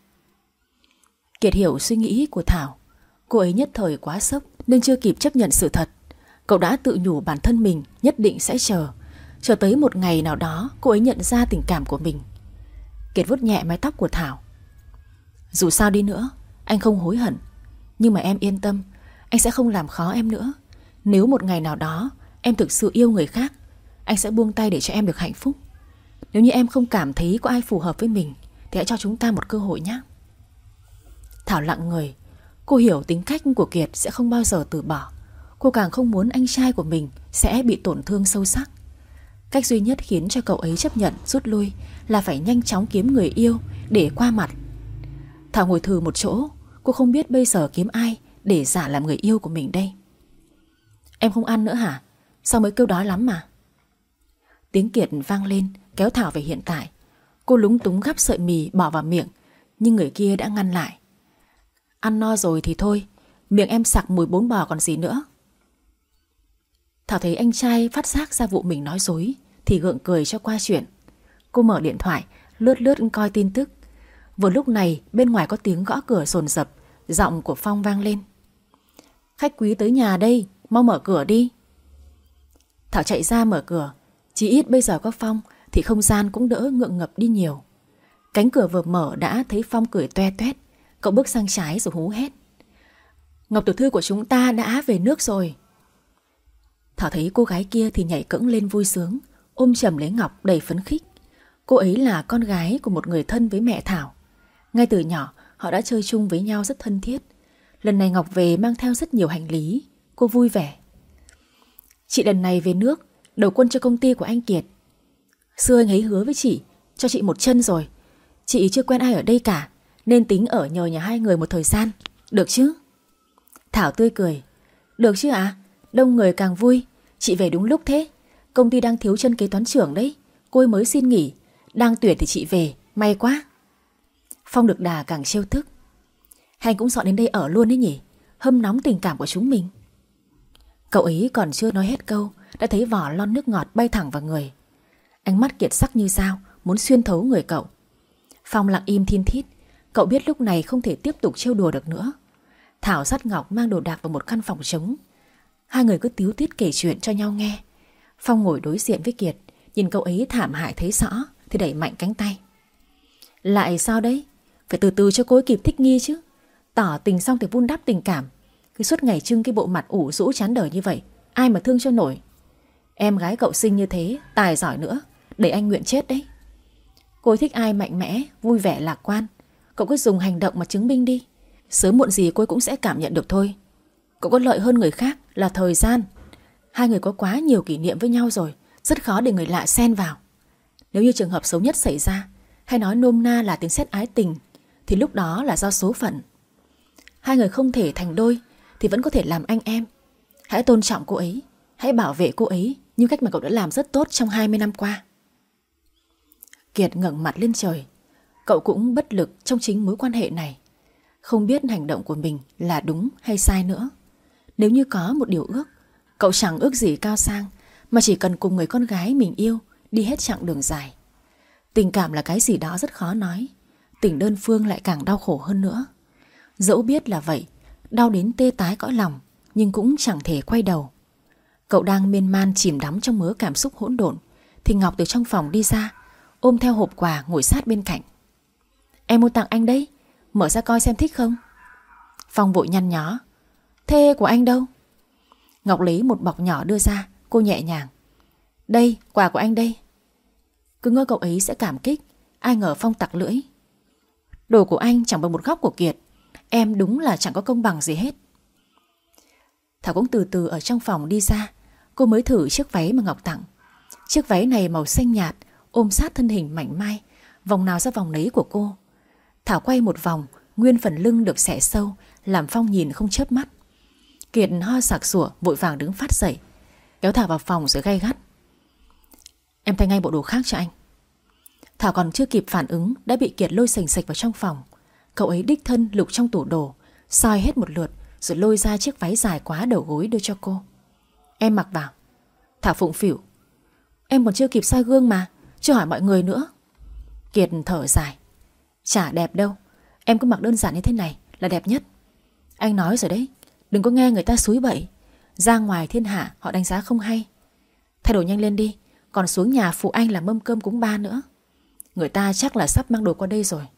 Kiệt hiểu suy nghĩ của Thảo. Cô ấy nhất thời quá sốc nên chưa kịp chấp nhận sự thật. Cậu đã tự nhủ bản thân mình nhất định sẽ chờ. Chờ tới một ngày nào đó cô ấy nhận ra tình cảm của mình. Kiệt vuốt nhẹ mái tóc của Thảo. Dù sao đi nữa, anh không hối hận. Nhưng mà em yên tâm, anh sẽ không làm khó em nữa. Nếu một ngày nào đó em thực sự yêu người khác, anh sẽ buông tay để cho em được hạnh phúc. Nếu như em không cảm thấy có ai phù hợp với mình thì hãy cho chúng ta một cơ hội nhé. Thảo lặng người. Cô hiểu tính cách của Kiệt sẽ không bao giờ từ bỏ. cô càng không muốn anh trai của mình sẽ bị tổn thương sâu sắc. Cách duy nhất khiến cho cậu ấy chấp nhận rút lui là phải nhanh chóng kiếm người yêu để qua mặt. Thảo ngồi thừ một chỗ, cô không biết bây giờ kiếm ai để giả làm người yêu của mình đây. Em không ăn nữa hả? Sao mới kêu đói lắm mà? Tiếng Kiệt vang lên kéo Thảo về hiện tại. Cô lúng túng gắp sợi mì bỏ vào miệng, nhưng người kia đã ngăn lại. Ăn no rồi thì thôi, miệng em sặc mùi bún bò còn gì nữa. Thảo thấy anh trai phát giác ra vụ mình nói dối thì gượng cười cho qua chuyện. Cô mở điện thoại, lướt lướt coi tin tức. Vừa lúc này bên ngoài có tiếng gõ cửa dồn dập, giọng của Phong vang lên. Khách quý tới nhà đây, mau mở cửa đi. Thảo chạy ra mở cửa. Chỉ ít bây giờ có Phong thì không gian cũng đỡ ngượng ngập đi nhiều. Cánh cửa vừa mở đã thấy Phong cười toe toét. Cậu bước sang trái rồi hú hét. Ngọc tiểu thư của chúng ta đã về nước rồi. Thảo thấy cô gái kia thì nhảy cẫng lên vui sướng, ôm chầm lấy Ngọc đầy phấn khích. Cô ấy là con gái của một người thân với mẹ Thảo. Ngay từ nhỏ họ đã chơi chung với nhau rất thân thiết. Lần này Ngọc về mang theo rất nhiều hành lý. Cô vui vẻ. Chị lần này về nước đầu quân cho công ty của anh Kiệt. Xưa anh ấy hứa với chị cho chị một chân rồi. Chị chưa quen ai ở đây cả, nên tính ở nhờ nhà hai người một thời gian. Được chứ? Thảo tươi cười. Được chứ ạ? À? Đông người càng vui. Chị về đúng lúc thế. Công ty đang thiếu chân kế toán trưởng đấy. Cô ấy mới xin nghỉ. Đang tuyển thì chị về. May quá. Phong được đà càng trêu tức. Hành cũng dọn đến đây ở luôn đấy nhỉ? Hâm nóng tình cảm của chúng mình. Cậu ấy còn chưa nói hết câu đã thấy vỏ lon nước ngọt bay thẳng vào người. Ánh mắt Kiệt sắc như dao, muốn xuyên thấu người cậu. Phong lặng im thin thít. Cậu biết lúc này không thể tiếp tục trêu đùa được nữa. Thảo dắt Ngọc mang đồ đạc vào một căn phòng trống. Hai người cứ tíu tít kể chuyện cho nhau nghe. Phong ngồi đối diện với Kiệt, nhìn cậu ấy thảm hại thấy rõ thì đẩy mạnh cánh tay. Lại sao đấy? Phải từ từ cho cô ấy kịp thích nghi chứ. Tỏ tình xong thì vun đắp tình cảm. Cứ suốt ngày trưng cái bộ mặt ủ rũ chán đời như vậy, ai mà thương cho nổi. Em gái cậu xinh như thế, tài giỏi nữa, để anh nguyện chết đấy. Cô ấy thích ai mạnh mẽ, vui vẻ, lạc quan. Cậu cứ dùng hành động mà chứng minh đi. Sớm muộn gì cô ấy cũng sẽ cảm nhận được thôi. Cậu có lợi hơn người khác là thời gian. Hai người có quá nhiều kỷ niệm với nhau rồi, rất khó để người lạ xen vào. Nếu như trường hợp xấu nhất xảy ra, hay nói nôm na là tiếng sét ái tình, thì lúc đó là do số phận. Hai người không thể thành đôi thì vẫn có thể làm anh em. Hãy tôn trọng cô ấy, hãy bảo vệ cô ấy như cách mà cậu đã làm rất tốt trong hai mươi năm qua. Kiệt ngẩng mặt lên trời. Cậu cũng bất lực trong chính mối quan hệ này, không biết hành động của mình là đúng hay sai nữa. Nếu như có một điều ước, cậu chẳng ước gì cao sang, mà chỉ cần cùng người con gái mình yêu đi hết chặng đường dài. Tình cảm là cái gì đó rất khó nói. Tình đơn phương lại càng đau khổ hơn nữa. Dẫu biết là vậy, đau đến tê tái cõi lòng, nhưng cũng chẳng thể quay đầu. Cậu đang miên man chìm đắm trong mớ cảm xúc hỗn độn thì Ngọc từ trong phòng đi ra, ôm theo hộp quà ngồi sát bên cạnh. Em mua tặng anh đấy, mở ra coi xem thích không. Phong vội nhăn nhó. Thế của anh đâu? Ngọc lấy một bọc nhỏ đưa ra. Cô nhẹ nhàng. Đây, quà của anh đây. Cứ ngỡ cậu ấy sẽ cảm kích, ai ngờ Phong tặc lưỡi. Đồ của anh chẳng bằng một góc của Kiệt. Em đúng là chẳng có công bằng gì hết. Thảo cũng từ từ ở trong phòng đi ra. Cô mới thử chiếc váy mà Ngọc tặng. Chiếc váy này màu xanh nhạt, ôm sát thân hình mảnh mai, vòng nào ra vòng nấy của cô. Thảo quay một vòng, nguyên phần lưng được xẻ sâu, làm Phong nhìn không chớp mắt. Kiệt ho sặc sủa vội vàng đứng phát dậy, kéo Thảo vào phòng rồi gay gắt. Em thay ngay bộ đồ khác cho anh. Thảo còn chưa kịp phản ứng đã bị Kiệt lôi sành sạch vào trong phòng. Cậu ấy đích thân lục trong tủ đồ, soi hết một lượt rồi lôi ra chiếc váy dài quá đầu gối đưa cho cô. Em mặc vào. Thảo phụng phỉu. Em còn chưa kịp soi gương mà, chưa hỏi mọi người nữa. Kiệt thở dài. Chả đẹp đâu, em cứ mặc đơn giản như thế này là đẹp nhất. Anh nói rồi đấy, đừng có nghe người ta xúi bậy. Ra ngoài thiên hạ họ đánh giá không hay. Thay đổi nhanh lên đi, còn xuống nhà phụ anh làm mâm cơm cúng ba nữa. Người ta chắc là sắp mang đồ qua đây rồi.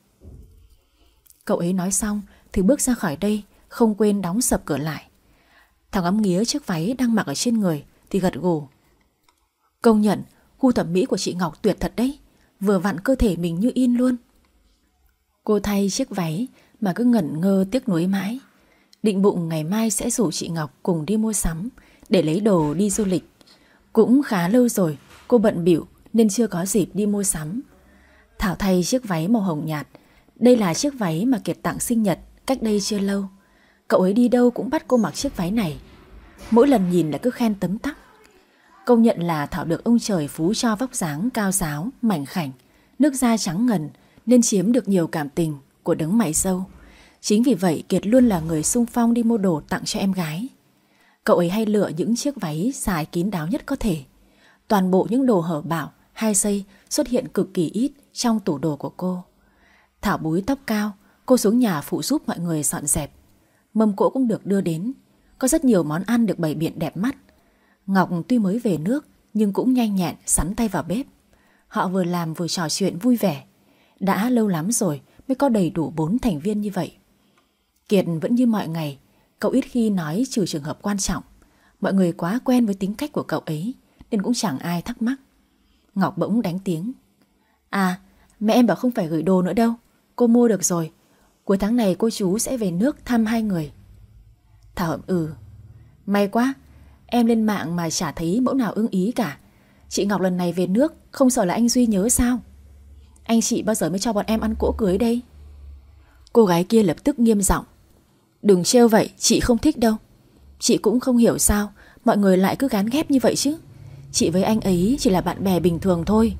Cậu ấy nói xong thì bước ra khỏi đây, không quên đóng sập cửa lại. Thảo ngắm nghía chiếc váy đang mặc ở trên người thì gật gù. Công nhận gu thẩm mỹ của chị Ngọc tuyệt thật đấy, vừa vặn cơ thể mình như in luôn. Cô thay chiếc váy mà cứ ngẩn ngơ tiếc nuối mãi. Định bụng ngày mai sẽ rủ chị Ngọc cùng đi mua sắm để lấy đồ đi du lịch. Cũng khá lâu rồi cô bận bịu nên chưa có dịp đi mua sắm. Thảo thay chiếc váy màu hồng nhạt. Đây là chiếc váy mà Kiệt tặng sinh nhật cách đây chưa lâu. Cậu ấy đi đâu cũng bắt cô mặc chiếc váy này. Mỗi lần nhìn là cứ khen tấm tắc. Công nhận là Thảo được ông trời phú cho vóc dáng cao ráo, mảnh khảnh, nước da trắng ngần nên chiếm được nhiều cảm tình của đấng mày râu. Chính vì vậy Kiệt luôn là người xung phong đi mua đồ tặng cho em gái. Cậu ấy hay lựa những chiếc váy dài kín đáo nhất có thể. Toàn bộ những đồ hở bảo, hai dây xuất hiện cực kỳ ít trong tủ đồ của cô. Thảo búi tóc cao, cô xuống nhà phụ giúp mọi người dọn dẹp. Mâm cỗ cũng được đưa đến. Có rất nhiều món ăn được bày biện đẹp mắt. Ngọc tuy mới về nước nhưng cũng nhanh nhẹn sắn tay vào bếp. Họ vừa làm vừa trò chuyện vui vẻ. Đã lâu lắm rồi mới có đầy đủ bốn thành viên như vậy. Kiệt vẫn như mọi ngày. Cậu ít khi nói trừ trường hợp quan trọng. Mọi người quá quen với tính cách của cậu ấy nên cũng chẳng ai thắc mắc. Ngọc bỗng đánh tiếng. À, mẹ em bảo không phải gửi đồ nữa đâu. Cô mua được rồi. Cuối tháng này cô chú sẽ về nước thăm hai người. Thảo ậm ừ. May quá. Em lên mạng mà chả thấy mẫu nào ưng ý cả. Chị Ngọc lần này về nước không sợ là anh Duy nhớ sao? Anh chị bao giờ mới cho bọn em ăn cỗ cưới đây? Cô gái kia lập tức nghiêm giọng. Đừng trêu vậy, chị không thích đâu. Chị cũng không hiểu sao mọi người lại cứ gán ghép như vậy chứ. Chị với anh ấy chỉ là bạn bè bình thường thôi.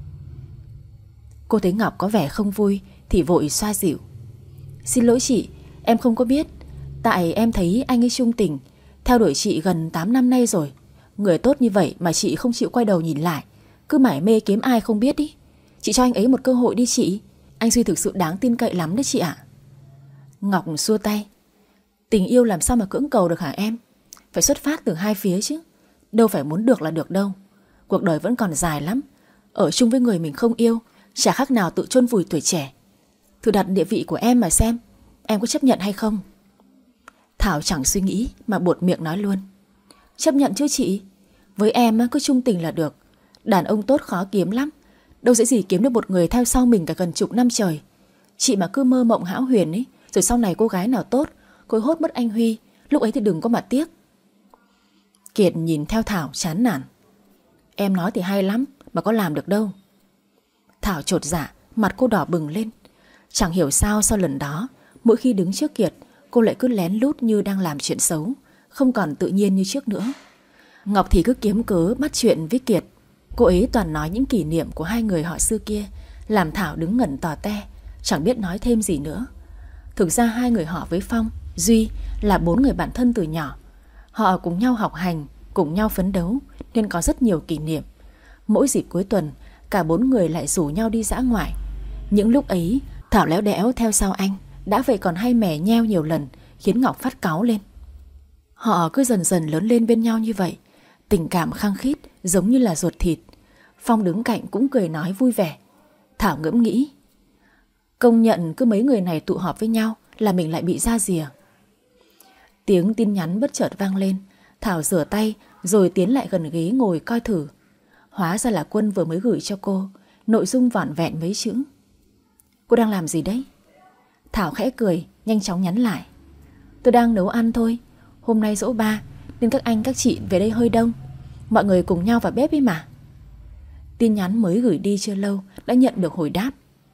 Cô thấy Ngọc có vẻ không vui thì vội xoa dịu. Xin lỗi chị, em không có biết. Tại em thấy anh ấy chung tình, theo đuổi chị gần tám năm nay rồi. Người tốt như vậy mà chị không chịu quay đầu nhìn lại, cứ mải mê kiếm ai không biết đi. Chị cho anh ấy một cơ hội đi chị. Anh Duy thực sự đáng tin cậy lắm đấy chị ạ. Ngọc xua tay. Tình yêu làm sao mà cưỡng cầu được hả em? Phải xuất phát từ hai phía chứ. Đâu phải muốn được là được đâu. Cuộc đời vẫn còn dài lắm. Ở chung với người mình không yêu chả khác nào tự chôn vùi tuổi trẻ. Thử đặt địa vị của em mà xem, em có chấp nhận hay không? Thảo chẳng suy nghĩ mà buột miệng nói luôn. Chấp nhận chứ chị. Với em cứ chung tình là được. Đàn ông tốt khó kiếm lắm. Đâu dễ gì kiếm được một người theo sau mình cả gần chục năm trời. Chị mà cứ mơ mộng hão huyền ấy, rồi sau này cô gái nào tốt cô hốt mất anh Huy, lúc ấy thì đừng có mà tiếc. Kiệt nhìn theo Thảo chán nản. Em nói thì hay lắm mà có làm được đâu. Thảo chột dạ, mặt cô đỏ bừng lên. Chẳng hiểu sao sau lần đó, mỗi khi đứng trước Kiệt, cô lại cứ lén lút như đang làm chuyện xấu, không còn tự nhiên như trước nữa. Ngọc thì cứ kiếm cớ bắt chuyện với Kiệt. Cô ấy toàn nói những kỷ niệm của hai người họ xưa kia, làm Thảo đứng ngẩn tò te, chẳng biết nói thêm gì nữa. Thực ra hai người họ với Phong, Duy là bốn người bạn thân từ nhỏ. Họ cùng nhau học hành, cùng nhau phấn đấu nên có rất nhiều kỷ niệm. Mỗi dịp cuối tuần, cả bốn người lại rủ nhau đi dã ngoại. Những lúc ấy, Thảo léo đẽo theo sau anh, đã vậy còn hay mè nheo nhiều lần, khiến Ngọc phát cáu lên. Họ cứ dần dần lớn lên bên nhau như vậy, tình cảm khăng khít giống như là ruột thịt. Phong đứng cạnh cũng cười nói vui vẻ. Thảo ngẫm nghĩ, công nhận cứ mấy người này tụ họp với nhau là mình lại bị ra rìa. Tiếng tin nhắn bất chợt vang lên. Thảo rửa tay rồi tiến lại gần ghế ngồi coi thử. Hóa ra là Quân vừa mới gửi cho cô. Nội dung vỏn vẹn mấy chữ. Cô đang làm gì đấy? Thảo khẽ cười, nhanh chóng nhắn lại. Tôi đang nấu ăn thôi. Hôm nay giỗ ba nên các anh các chị về đây hơi đông. Mọi người cùng nhau vào bếp ấy mà. Tin nhắn mới gửi đi chưa lâu đã nhận được hồi đáp.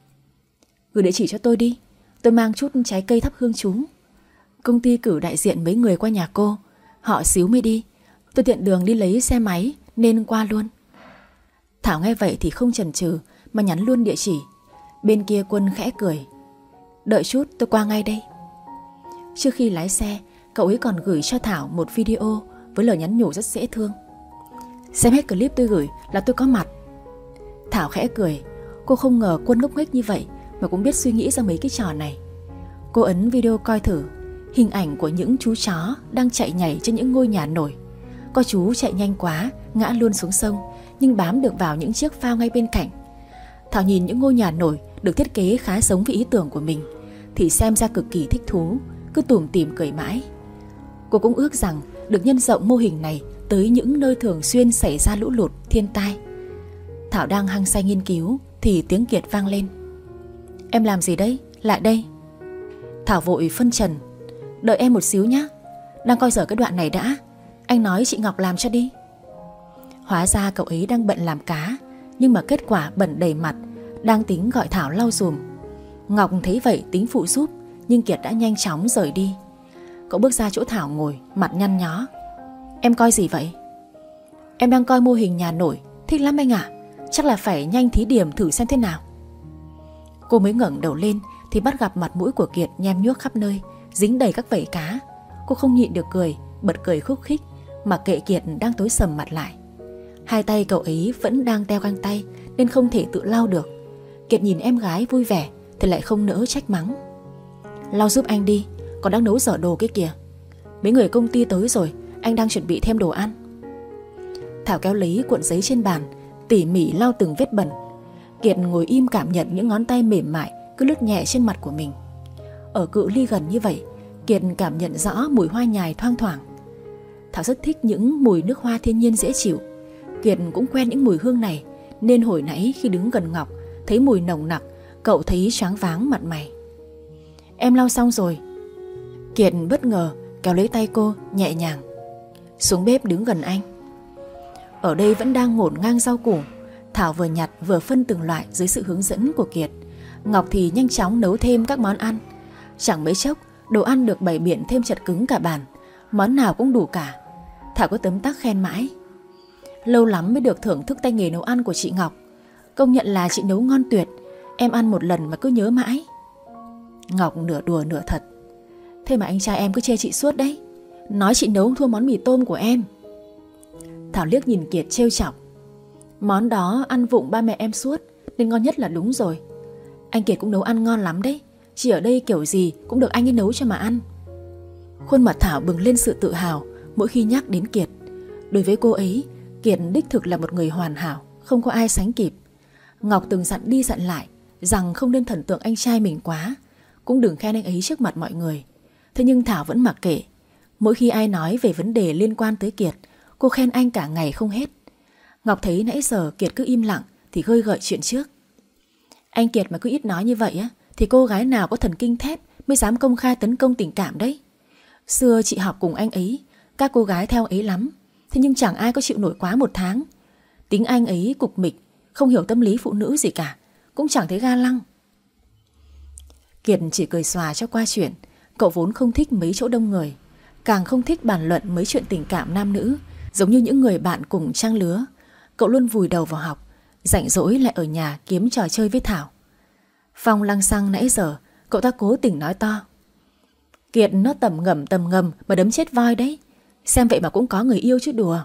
Gửi địa chỉ cho tôi đi. Tôi mang chút trái cây thắp hương chú. Công ty cử đại diện mấy người qua nhà cô. Họ xíu mới đi. Tôi tiện đường đi lấy xe máy nên qua luôn. Thảo nghe vậy thì không chần chừ mà nhắn luôn địa chỉ. Bên kia Quân khẽ cười. Đợi chút tôi qua ngay đây. Trước khi lái xe, cậu ấy còn gửi cho Thảo một video với lời nhắn nhủ rất dễ thương. Xem hết clip tôi gửi là tôi có mặt. Thảo khẽ cười. Cô không ngờ Quân ngốc nghếch như vậy mà cũng biết suy nghĩ ra mấy cái trò này. Cô ấn video coi thử. Hình ảnh của những chú chó đang chạy nhảy trên những ngôi nhà nổi. Có chú chạy nhanh quá, ngã luôn xuống sông, nhưng bám được vào những chiếc phao ngay bên cạnh. Thảo nhìn những ngôi nhà nổi được thiết kế khá giống với ý tưởng của mình thì xem ra cực kỳ thích thú, cứ tủm tỉm cười mãi. Cô cũng ước rằng được nhân rộng mô hình này tới những nơi thường xuyên xảy ra lũ lụt, thiên tai. Thảo đang hăng say nghiên cứu thì tiếng Kiệt vang lên. Em làm gì đấy? Lại đây. Thảo vội phân trần. Đợi em một xíu nhé, đang coi dở cái đoạn này đã. Anh nói chị Ngọc làm cho đi. Hóa ra cậu ấy đang bận làm cá, nhưng mà kết quả bẩn đầy mặt, đang tính gọi Thảo lau dùm. Ngọc thấy vậy tính phụ giúp, nhưng Kiệt đã nhanh chóng rời đi. Cậu bước ra chỗ Thảo ngồi, mặt nhăn nhó. Em coi gì vậy? Em đang coi mô hình nhà nổi, thích lắm anh ạ. Chắc là phải nhanh thí điểm thử xem thế nào. Cô mới ngẩng đầu lên thì bắt gặp mặt mũi của Kiệt nhem nhuốc khắp nơi, dính đầy các vảy cá. Cô không nhịn được cười, bật cười khúc khích, mặc kệ Kiệt đang tối sầm mặt lại. Hai tay cậu ấy vẫn đang đeo găng tay nên không thể tự lau được. Kiệt nhìn em gái vui vẻ thì lại không nỡ trách mắng. Lau giúp anh đi, còn đang nấu dở đồ kia kìa. Mấy người công ty tới rồi, anh đang chuẩn bị thêm đồ ăn. Thảo kéo lấy cuộn giấy trên bàn, tỉ mỉ lau từng vết bẩn. Kiệt ngồi im cảm nhận những ngón tay mềm mại cứ lướt nhẹ trên mặt của mình. Ở cự ly gần như vậy, Kiệt cảm nhận rõ mùi hoa nhài thoang thoảng. Thảo rất thích những mùi nước hoa thiên nhiên dễ chịu. Kiệt cũng quen những mùi hương này, nên hồi nãy khi đứng gần Ngọc thấy mùi nồng nặc, cậu thấy choáng váng mặt mày. Em lau xong rồi. Kiệt bất ngờ kéo lấy tay cô nhẹ nhàng. Xuống bếp đứng gần anh. Ở đây vẫn đang ngổn ngang rau củ. Thảo vừa nhặt vừa phân từng loại dưới sự hướng dẫn của Kiệt. Ngọc thì nhanh chóng nấu thêm các món ăn. Chẳng mấy chốc đồ ăn được bày biện thêm chật cứng cả bàn, món nào cũng đủ cả. Thảo có tấm tắc khen mãi. Lâu lắm mới được thưởng thức tay nghề nấu ăn của chị Ngọc. Công nhận là chị nấu ngon tuyệt. Em ăn một lần mà cứ nhớ mãi. Ngọc nửa đùa nửa thật. Thế mà anh trai em cứ chê chị suốt đấy, nói chị nấu thua món mì tôm của em. Thảo liếc nhìn Kiệt trêu chọc. Món đó ăn vụng ba mẹ em suốt nên ngon nhất là đúng rồi. Anh Kiệt cũng nấu ăn ngon lắm đấy. Chị ở đây kiểu gì cũng được anh ấy nấu cho mà ăn. Khuôn mặt Thảo bừng lên sự tự hào mỗi khi nhắc đến Kiệt. Đối với cô ấy, Kiệt đích thực là một người hoàn hảo, không có ai sánh kịp. Ngọc từng dặn đi dặn lại rằng không nên thần tượng anh trai mình quá, cũng đừng khen anh ấy trước mặt mọi người. Thế nhưng Thảo vẫn mặc kệ. Mỗi khi ai nói về vấn đề liên quan tới Kiệt, cô khen anh cả ngày không hết. Ngọc thấy nãy giờ Kiệt cứ im lặng thì khơi gợi chuyện trước. Anh Kiệt mà cứ ít nói như vậy á thì cô gái nào có thần kinh thép mới dám công khai tấn công tình cảm đấy. Xưa chị học cùng anh ấy, các cô gái theo ấy lắm, thế nhưng chẳng ai có chịu nổi quá một tháng. Tính anh ấy cục mịch, không hiểu tâm lý phụ nữ gì cả, cũng chẳng thấy ga lăng. Kiệt chỉ cười xòa cho qua chuyện. Cậu vốn không thích mấy chỗ đông người, càng không thích bàn luận mấy chuyện tình cảm nam nữ. Giống như những người bạn cùng trang lứa, cậu luôn vùi đầu vào học, rảnh rỗi lại ở nhà kiếm trò chơi với Thảo. Phong lăng xăng nãy giờ, cậu ta cố tình nói to. Kiệt nó tầm ngầm tầm ngầm mà đấm chết voi đấy. Xem vậy mà cũng có người yêu chứ đùa.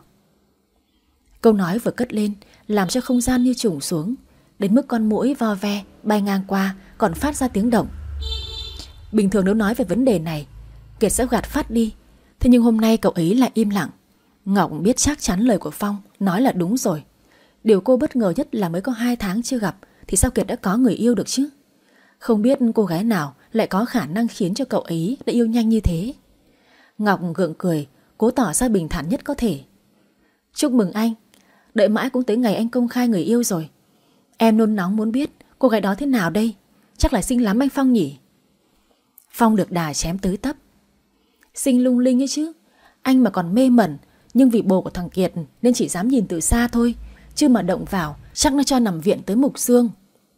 Câu nói vừa cất lên làm cho không gian như trùng xuống, đến mức con muỗi vo ve bay ngang qua còn phát ra tiếng động. Bình thường nếu nói về vấn đề này, Kiệt sẽ gạt phát đi. Thế nhưng hôm nay cậu ấy lại im lặng. Ngọc biết chắc chắn lời của Phong nói là đúng rồi. Điều cô bất ngờ nhất là mới có hai tháng chưa gặp thì sao Kiệt đã có người yêu được chứ? Không biết cô gái nào lại có khả năng khiến cho cậu ấy đã yêu nhanh như thế. Ngọc gượng cười, cố tỏ ra bình thản nhất có thể. Chúc mừng anh, đợi mãi cũng tới ngày anh công khai người yêu rồi. Em nôn nóng muốn biết cô gái đó thế nào đây. Chắc là xinh lắm anh Phong nhỉ? Phong được đà chém tới tấp. Xinh lung linh ấy chứ. Anh mà còn mê mẩn, nhưng vì bồ của thằng Kiệt nên chỉ dám nhìn từ xa thôi, chứ mà động vào chắc nó cho nằm viện tới mục xương.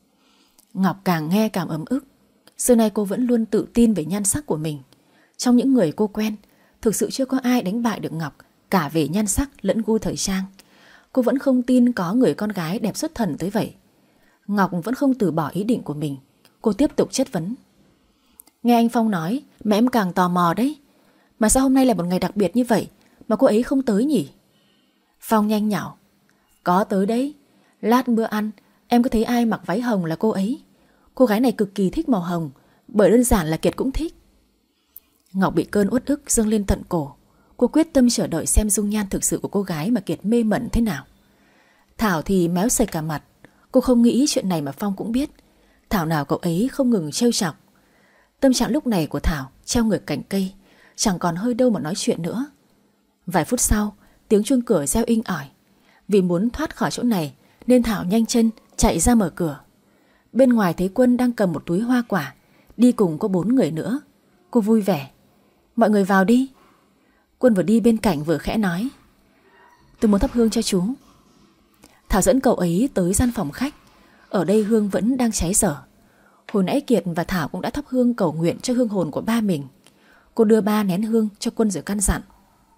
Ngọc càng nghe càng ấm ức. Xưa nay cô vẫn luôn tự tin về nhan sắc của mình. Trong những người cô quen, thực sự chưa có ai đánh bại được Ngọc, cả về nhan sắc lẫn gu thời trang. Cô vẫn không tin có người con gái đẹp xuất thần tới vậy. Ngọc vẫn không từ bỏ ý định của mình. Cô tiếp tục chất vấn. Nghe anh Phong nói mà em càng tò mò đấy. Mà sao hôm nay là một ngày đặc biệt như vậy mà cô ấy không tới nhỉ? Phong nhanh nhảu. Có tới đấy. Lát bữa ăn em có thấy ai mặc váy hồng là cô ấy. Cô gái này cực kỳ thích màu hồng, bởi đơn giản là Kiệt cũng thích. Ngọc bị cơn uất ức dâng lên tận cổ. Cô quyết tâm chờ đợi xem dung nhan thực sự của cô gái mà Kiệt mê mẩn thế nào. Thảo thì méo sạch cả mặt. Cô không nghĩ chuyện này mà Phong cũng biết. Thảo nào cậu ấy không ngừng trêu chọc. Tâm trạng lúc này của Thảo treo ngược cành cây, chẳng còn hơi đâu mà nói chuyện nữa. Vài phút sau, tiếng chuông cửa reo inh ỏi. Vì muốn thoát khỏi chỗ này nên Thảo nhanh chân chạy ra mở cửa. Bên ngoài thấy Quân đang cầm một túi hoa quả, đi cùng có bốn người nữa. Cô vui vẻ. Mọi người vào đi. Quân vừa đi bên cạnh vừa khẽ nói: Tôi muốn thắp hương cho chú. Thảo dẫn cậu ấy tới gian phòng khách. Ở đây hương vẫn đang cháy dở. Hồi nãy Kiệt và Thảo cũng đã thắp hương cầu nguyện cho hương hồn của ba mình. Cô đưa ba nén hương cho Quân rồi căn dặn: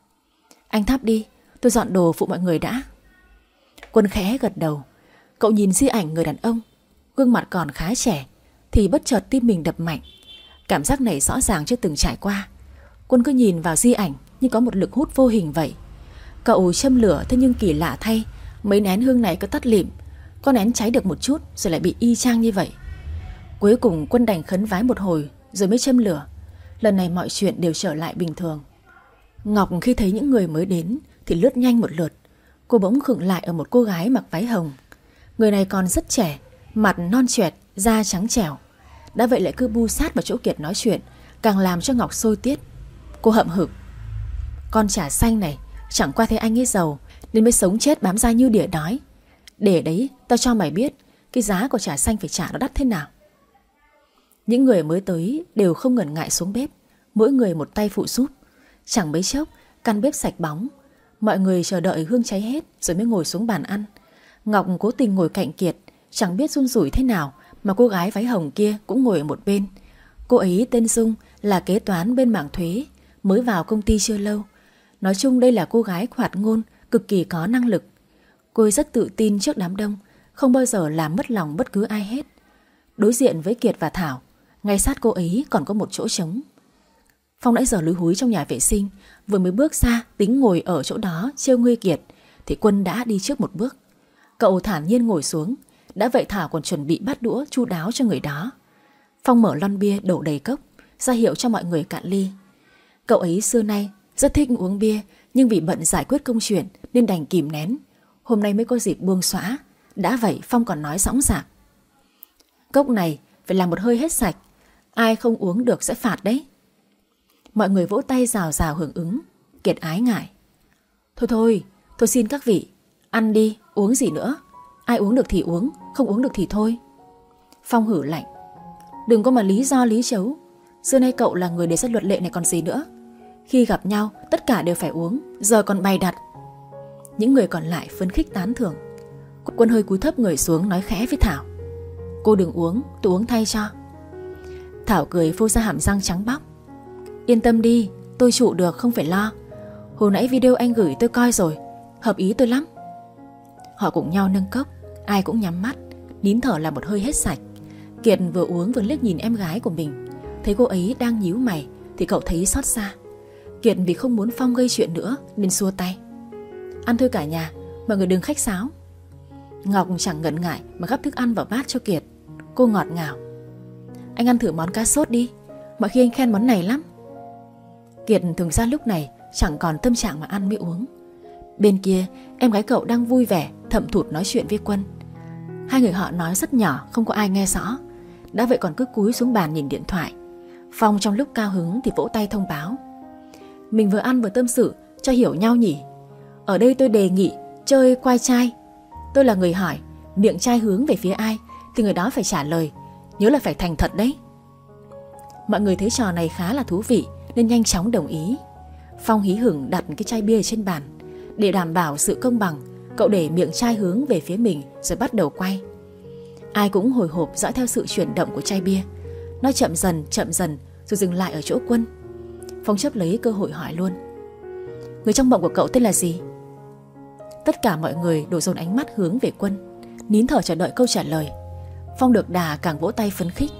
Anh thắp đi, tôi dọn đồ phụ mọi người đã. Quân khẽ gật đầu. Cậu nhìn di ảnh người đàn ông, gương mặt còn khá trẻ, thì bất chợt tim mình đập mạnh. Cảm giác này rõ ràng chưa từng trải qua. Quân cứ nhìn vào di ảnh như có một lực hút vô hình vậy. Cậu châm lửa, thế nhưng kỳ lạ thay, mấy nén hương này cứ tắt lịm. Có nén cháy được một chút rồi lại bị y chang như vậy. Cuối cùng Quân đành khấn vái một hồi rồi mới châm lửa. Lần này mọi chuyện đều trở lại bình thường. Ngọc khi thấy những người mới đến thì lướt nhanh một lượt. Cô bỗng khựng lại ở một cô gái mặc váy hồng. Người này còn rất trẻ, mặt non choẹt, da trắng trẻo. Đã vậy lại cứ bu sát vào chỗ Kiệt nói chuyện, càng làm cho Ngọc sôi tiết. Cô hậm hực: Con chả xanh này, chẳng qua thấy anh ấy giàu nên mới sống chết bám ra như đỉa đói. Để đấy tao cho mày biết cái giá của chả xanh phải trả nó đắt thế nào. Những người mới tới đều không ngần ngại xuống bếp, mỗi người một tay phụ giúp. Chẳng mấy chốc căn bếp sạch bóng. Mọi người chờ đợi hương cháy hết rồi mới ngồi xuống bàn ăn. Ngọc cố tình ngồi cạnh Kiệt, chẳng biết run rủi thế nào mà cô gái váy hồng kia cũng ngồi ở một bên. Cô ấy tên Dung, là kế toán bên mảng thuế, mới vào công ty chưa lâu. Nói chung đây là cô gái hoạt ngôn, cực kỳ có năng lực. Cô ấy rất tự tin trước đám đông, không bao giờ làm mất lòng bất cứ ai hết. Đối diện với Kiệt và Thảo, ngay sát cô ấy còn có một chỗ trống. Phong nãy giờ lúi húi trong nhà vệ sinh, vừa mới bước ra tính ngồi ở chỗ đó trêu ngươi Kiệt thì Quân đã đi trước một bước. Cậu thản nhiên ngồi xuống. Đã vậy Thảo còn chuẩn bị bát đũa chu đáo cho người đó. Phong mở lon bia đổ đầy cốc, ra hiệu cho mọi người cạn ly. Cậu ấy xưa nay rất thích uống bia, nhưng vì bận giải quyết công chuyện nên đành kìm nén. Hôm nay mới có dịp buông xõa. Đã vậy Phong còn nói dõng dạc: Cốc này phải làm một hơi hết sạch, ai không uống được sẽ phạt đấy. Mọi người vỗ tay rào rào hưởng ứng. Kiệt ái ngại: Thôi thôi, tôi xin các vị, ăn đi, uống gì nữa. Ai uống được thì uống, không uống được thì thôi. Phong hử lạnh: Đừng có mà lý do lý chấu. Xưa nay cậu là người đề xuất luật lệ này còn gì nữa. Khi gặp nhau tất cả đều phải uống, giờ còn bày đặt. Những người còn lại phấn khích tán thưởng. Quân hơi cúi thấp người xuống nói khẽ với Thảo: Cô đừng uống, tôi uống thay cho. Thảo cười phô ra hàm răng trắng bóc: Yên tâm đi, tôi trụ được, không phải lo. Hồi nãy video anh gửi tôi coi rồi, hợp ý tôi lắm. Họ cùng nhau nâng cốc, ai cũng nhắm mắt, nín thở làm một hơi hết sạch. Kiệt vừa uống vừa liếc nhìn em gái của mình. Thấy cô ấy đang nhíu mày thì cậu thấy xót xa. Kiệt vì không muốn Phong gây chuyện nữa nên xua tay: Ăn thôi cả nhà, mọi người đừng khách sáo. Ngọc chẳng ngần ngại mà gắp thức ăn vào bát cho Kiệt. Cô ngọt ngào: Anh ăn thử món cá sốt đi, mọi khi anh khen món này lắm. Kiệt thường ra lúc này chẳng còn tâm trạng mà ăn mới uống. Bên kia em gái cậu đang vui vẻ thậm thụt nói chuyện với Quân. Hai người họ nói rất nhỏ, không có ai nghe rõ. Đã vậy còn cứ cúi xuống bàn nhìn điện thoại. Phong trong lúc cao hứng thì vỗ tay thông báo: Mình vừa ăn vừa tâm sự cho hiểu nhau nhỉ. Ở đây tôi đề nghị chơi quay chai. Tôi là người hỏi, miệng chai hướng về phía ai thì người đó phải trả lời, nhớ là phải thành thật đấy. Mọi người thấy trò này khá là thú vị nên nhanh chóng đồng ý. Phong hí hửng đặt cái chai bia trên bàn. Để đảm bảo sự công bằng, cậu để miệng chai hướng về phía mình rồi bắt đầu quay. Ai cũng hồi hộp dõi theo sự chuyển động của chai bia. Nó chậm dần chậm dần rồi dừng lại ở chỗ Quân. Phong chấp lấy cơ hội hỏi luôn: Người trong mộng của cậu tên là gì? Tất cả mọi người đổ dồn ánh mắt hướng về Quân, nín thở chờ đợi câu trả lời. Phong được đà càng vỗ tay phấn khích: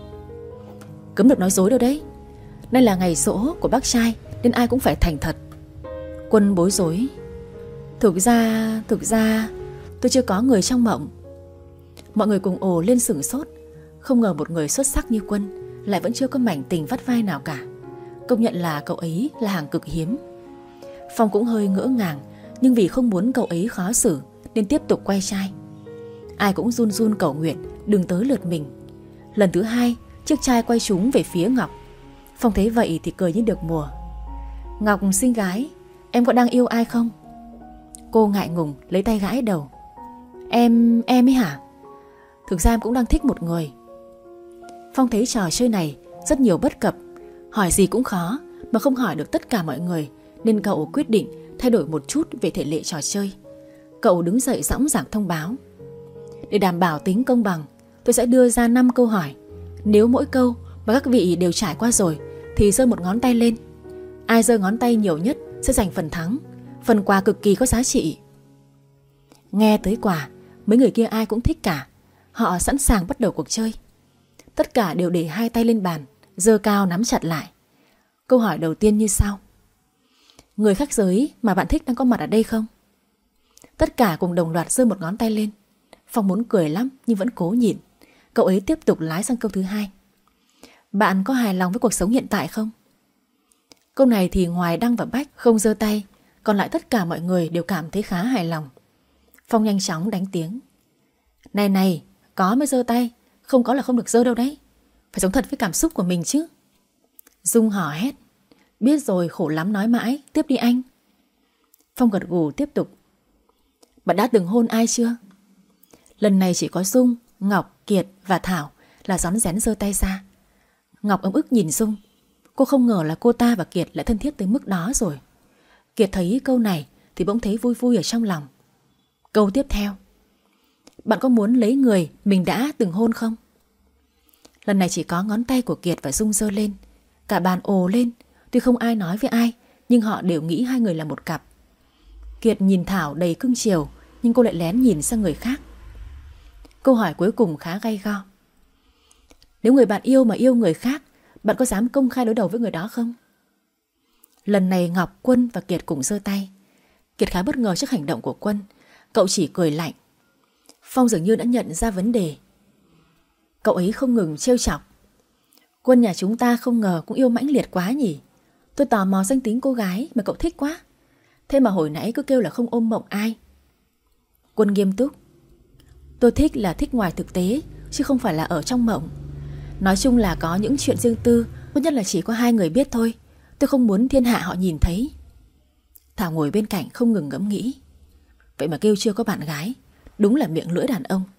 Cấm được nói dối đâu đấy. Nay là ngày giỗ của bác trai nên ai cũng phải thành thật. Quân bối rối: Thực ra, thực ra tôi chưa có người trong mộng. Mọi người cùng ồ lên sửng sốt. Không ngờ một người xuất sắc như Quân lại vẫn chưa có mảnh tình vắt vai nào cả. Công nhận là cậu ấy là hàng cực hiếm. Phong cũng hơi ngỡ ngàng, nhưng vì không muốn cậu ấy khó xử nên tiếp tục quay chai. Ai cũng run run cầu nguyện đừng tới lượt mình. Lần thứ hai chiếc chai quay trúng về phía Ngọc. Phong thấy vậy thì cười như được mùa: Ngọc xinh gái, em có đang yêu ai không? Cô ngại ngùng lấy tay gãi đầu: Em, em ấy hả? Thực ra em cũng đang thích một người. Phong thấy trò chơi này rất nhiều bất cập, hỏi gì cũng khó mà không hỏi được tất cả mọi người, nên cậu quyết định thay đổi một chút về thể lệ trò chơi. Cậu đứng dậy dõng dạc thông báo: để đảm bảo tính công bằng, tôi sẽ đưa ra năm câu hỏi. Nếu mỗi câu mà các vị đều trải qua rồi thì giơ một ngón tay lên. Ai giơ ngón tay nhiều nhất sẽ giành phần thắng. Phần quà cực kỳ có giá trị. Nghe tới quà, mấy người kia ai cũng thích cả. Họ sẵn sàng bắt đầu cuộc chơi. Tất cả đều để hai tay lên bàn, giơ cao nắm chặt lại. Câu hỏi đầu tiên như sau: người khác giới mà bạn thích đang có mặt ở đây không? Tất cả cùng đồng loạt giơ một ngón tay lên. Phong muốn cười lắm nhưng vẫn cố nhịn. Cậu ấy tiếp tục lái sang câu thứ hai: bạn có hài lòng với cuộc sống hiện tại không? Câu này thì ngoài Đăng và Bách không giơ tay, còn lại tất cả mọi người đều cảm thấy khá hài lòng. Phong nhanh chóng đánh tiếng: này này, có mới giơ tay, không có là không được giơ đâu đấy. Phải sống thật với cảm xúc của mình chứ. Dung hò hét: biết rồi, khổ lắm nói mãi, tiếp đi anh. Phong gật gù tiếp tục: bạn đã từng hôn ai chưa? Lần này chỉ có Dung, Ngọc, Kiệt và Thảo là rón rén giơ tay ra. Ngọc ấm ức nhìn Dung. Cô không ngờ là cô ta và Kiệt lại thân thiết tới mức đó rồi. Kiệt thấy câu này thì bỗng thấy vui vui ở trong lòng. Câu tiếp theo: bạn có muốn lấy người mình đã từng hôn không? Lần này chỉ có ngón tay của Kiệt và Dung giơ lên. Cả bàn ồ lên. Tuy không ai nói với ai, nhưng họ đều nghĩ hai người là một cặp. Kiệt nhìn Thảo đầy cưng chiều, nhưng cô lại lén nhìn sang người khác. Câu hỏi cuối cùng khá gay go: nếu người bạn yêu mà yêu người khác, bạn có dám công khai đối đầu với người đó không? Lần này Ngọc, Quân và Kiệt cùng giơ tay. Kiệt khá bất ngờ trước hành động của Quân. Cậu chỉ cười lạnh. Phong dường như đã nhận ra vấn đề. Cậu ấy không ngừng trêu chọc: Quân nhà chúng ta không ngờ cũng yêu mãnh liệt quá nhỉ. Tôi tò mò danh tính cô gái mà cậu thích quá. Thế mà hồi nãy cứ kêu là không ôm mộng ai. Quân nghiêm túc: tôi thích là thích ngoài thực tế, chứ không phải là ở trong mộng. Nói chung là có những chuyện riêng tư, tốt nhất là chỉ có hai người biết thôi. Tôi không muốn thiên hạ họ nhìn thấy. Thảo ngồi bên cạnh không ngừng ngẫm nghĩ. Vậy mà kêu chưa có bạn gái, đúng là miệng lưỡi đàn ông.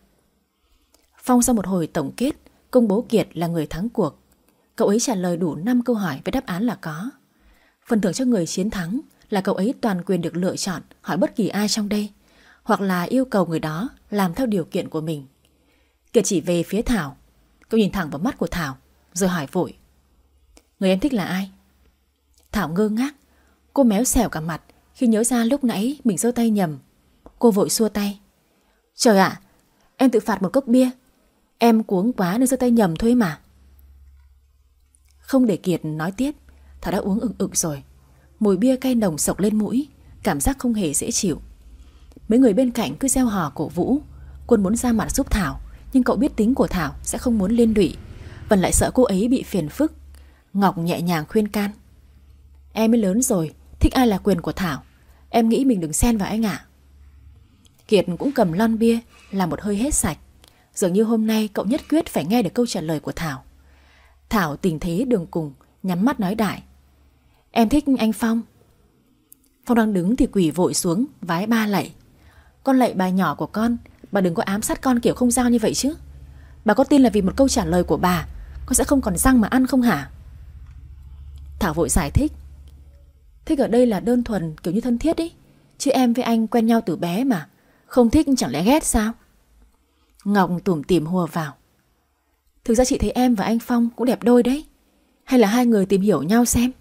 Phong sau một hồi tổng kết công bố Kiệt là người thắng cuộc. Cậu ấy trả lời đủ năm câu hỏi với đáp án là có. Phần thưởng cho người chiến thắng là cậu ấy toàn quyền được lựa chọn hỏi bất kỳ ai trong đây, hoặc là yêu cầu người đó làm theo điều kiện của mình. Kiệt chỉ về phía Thảo. Cậu nhìn thẳng vào mắt của Thảo rồi hỏi vội: người em thích là ai? Thảo ngơ ngác. Cô méo xẻo cả mặt khi nhớ ra lúc nãy mình giơ tay nhầm. Cô vội xua tay: trời ạ, em tự phạt một cốc bia. Em cuống quá nên giơ tay nhầm thôi mà. Không để Kiệt nói tiếp, Thảo đã uống ực ực rồi. Mùi bia cay nồng sộc lên mũi, cảm giác không hề dễ chịu. Mấy người bên cạnh cứ reo hò cổ vũ. Quân muốn ra mặt giúp Thảo, nhưng cậu biết tính của Thảo sẽ không muốn liên lụy, Vân lại sợ cô ấy bị phiền phức. Ngọc nhẹ nhàng khuyên can: em ấy lớn rồi, thích ai là quyền của Thảo. Em nghĩ mình đừng xen vào anh ạ. Kiệt cũng cầm lon bia, làm một hơi hết sạch. Dường như hôm nay cậu nhất quyết phải nghe được câu trả lời của Thảo. Thảo tình thế đường cùng, nhắm mắt nói đại: em thích anh Phong. Phong đang đứng thì quỳ vội xuống vái ba lạy: con lạy bà nhỏ của con, bà đừng có ám sát con kiểu không dao như vậy chứ. Bà có tin là vì một câu trả lời của bà con sẽ không còn răng mà ăn không hả? Thảo vội giải thích: thích ở đây là đơn thuần kiểu như thân thiết ý, chứ em với anh quen nhau từ bé mà. Không thích chẳng lẽ ghét sao? Ngọc tủm tỉm hùa vào: thực ra chị thấy em và anh Phong cũng đẹp đôi đấy. Hay là hai người tìm hiểu nhau xem.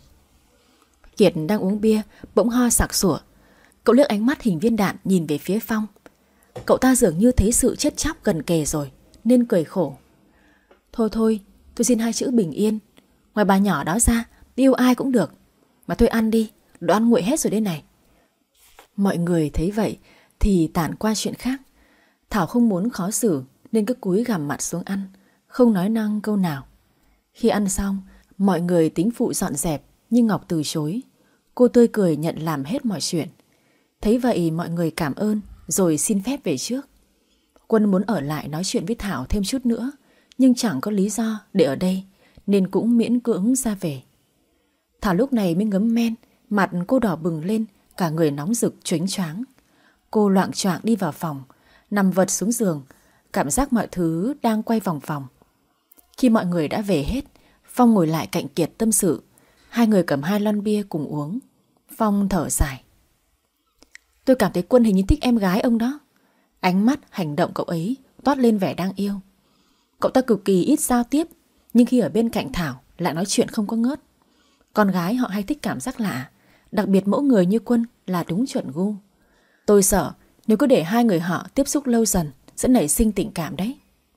Kiệt đang uống bia bỗng ho sặc sủa. Cậu liếc ánh mắt hình viên đạn nhìn về phía Phong. Cậu ta dường như thấy sự chết chóc gần kề rồi nên cười khổ: thôi thôi, tôi xin hai chữ bình yên. Ngoài bà nhỏ đó ra, yêu ai cũng được. Mà thôi ăn đi, đồ ăn nguội hết rồi đây này. Mọi người thấy vậy thì tản qua chuyện khác. Thảo không muốn khó xử nên cứ cúi gằm mặt xuống ăn, không nói năng câu nào. Khi ăn xong, mọi người tính phụ dọn dẹp, nhưng Ngọc từ chối. Cô tươi cười nhận làm hết mọi chuyện. Thấy vậy mọi người cảm ơn rồi xin phép về trước. Quân muốn ở lại nói chuyện với Thảo thêm chút nữa, nhưng chẳng có lý do để ở đây nên cũng miễn cưỡng ra về. Thảo lúc này mới ngấm men, mặt cô đỏ bừng lên, cả người nóng rực choáng choáng. Cô loạng choạng đi vào phòng, nằm vật xuống giường, cảm giác mọi thứ đang quay vòng vòng. Khi mọi người đã về hết, Phong ngồi lại cạnh Kiệt tâm sự. Hai người cầm hai lon bia cùng uống. Phong thở dài. Tôi cảm thấy Quân hình như thích em gái ông đó. Ánh mắt, hành động cậu ấy toát lên vẻ đáng yêu. Cậu ta cực kỳ ít giao tiếp, nhưng khi ở bên cạnh Thảo lại nói chuyện không có ngớt. Con gái họ hay thích cảm giác lạ, đặc biệt mẫu người như Quân là đúng chuẩn gu. Tôi sợ nếu cứ để hai người họ tiếp xúc lâu dần sẽ nảy sinh tình cảm đấy.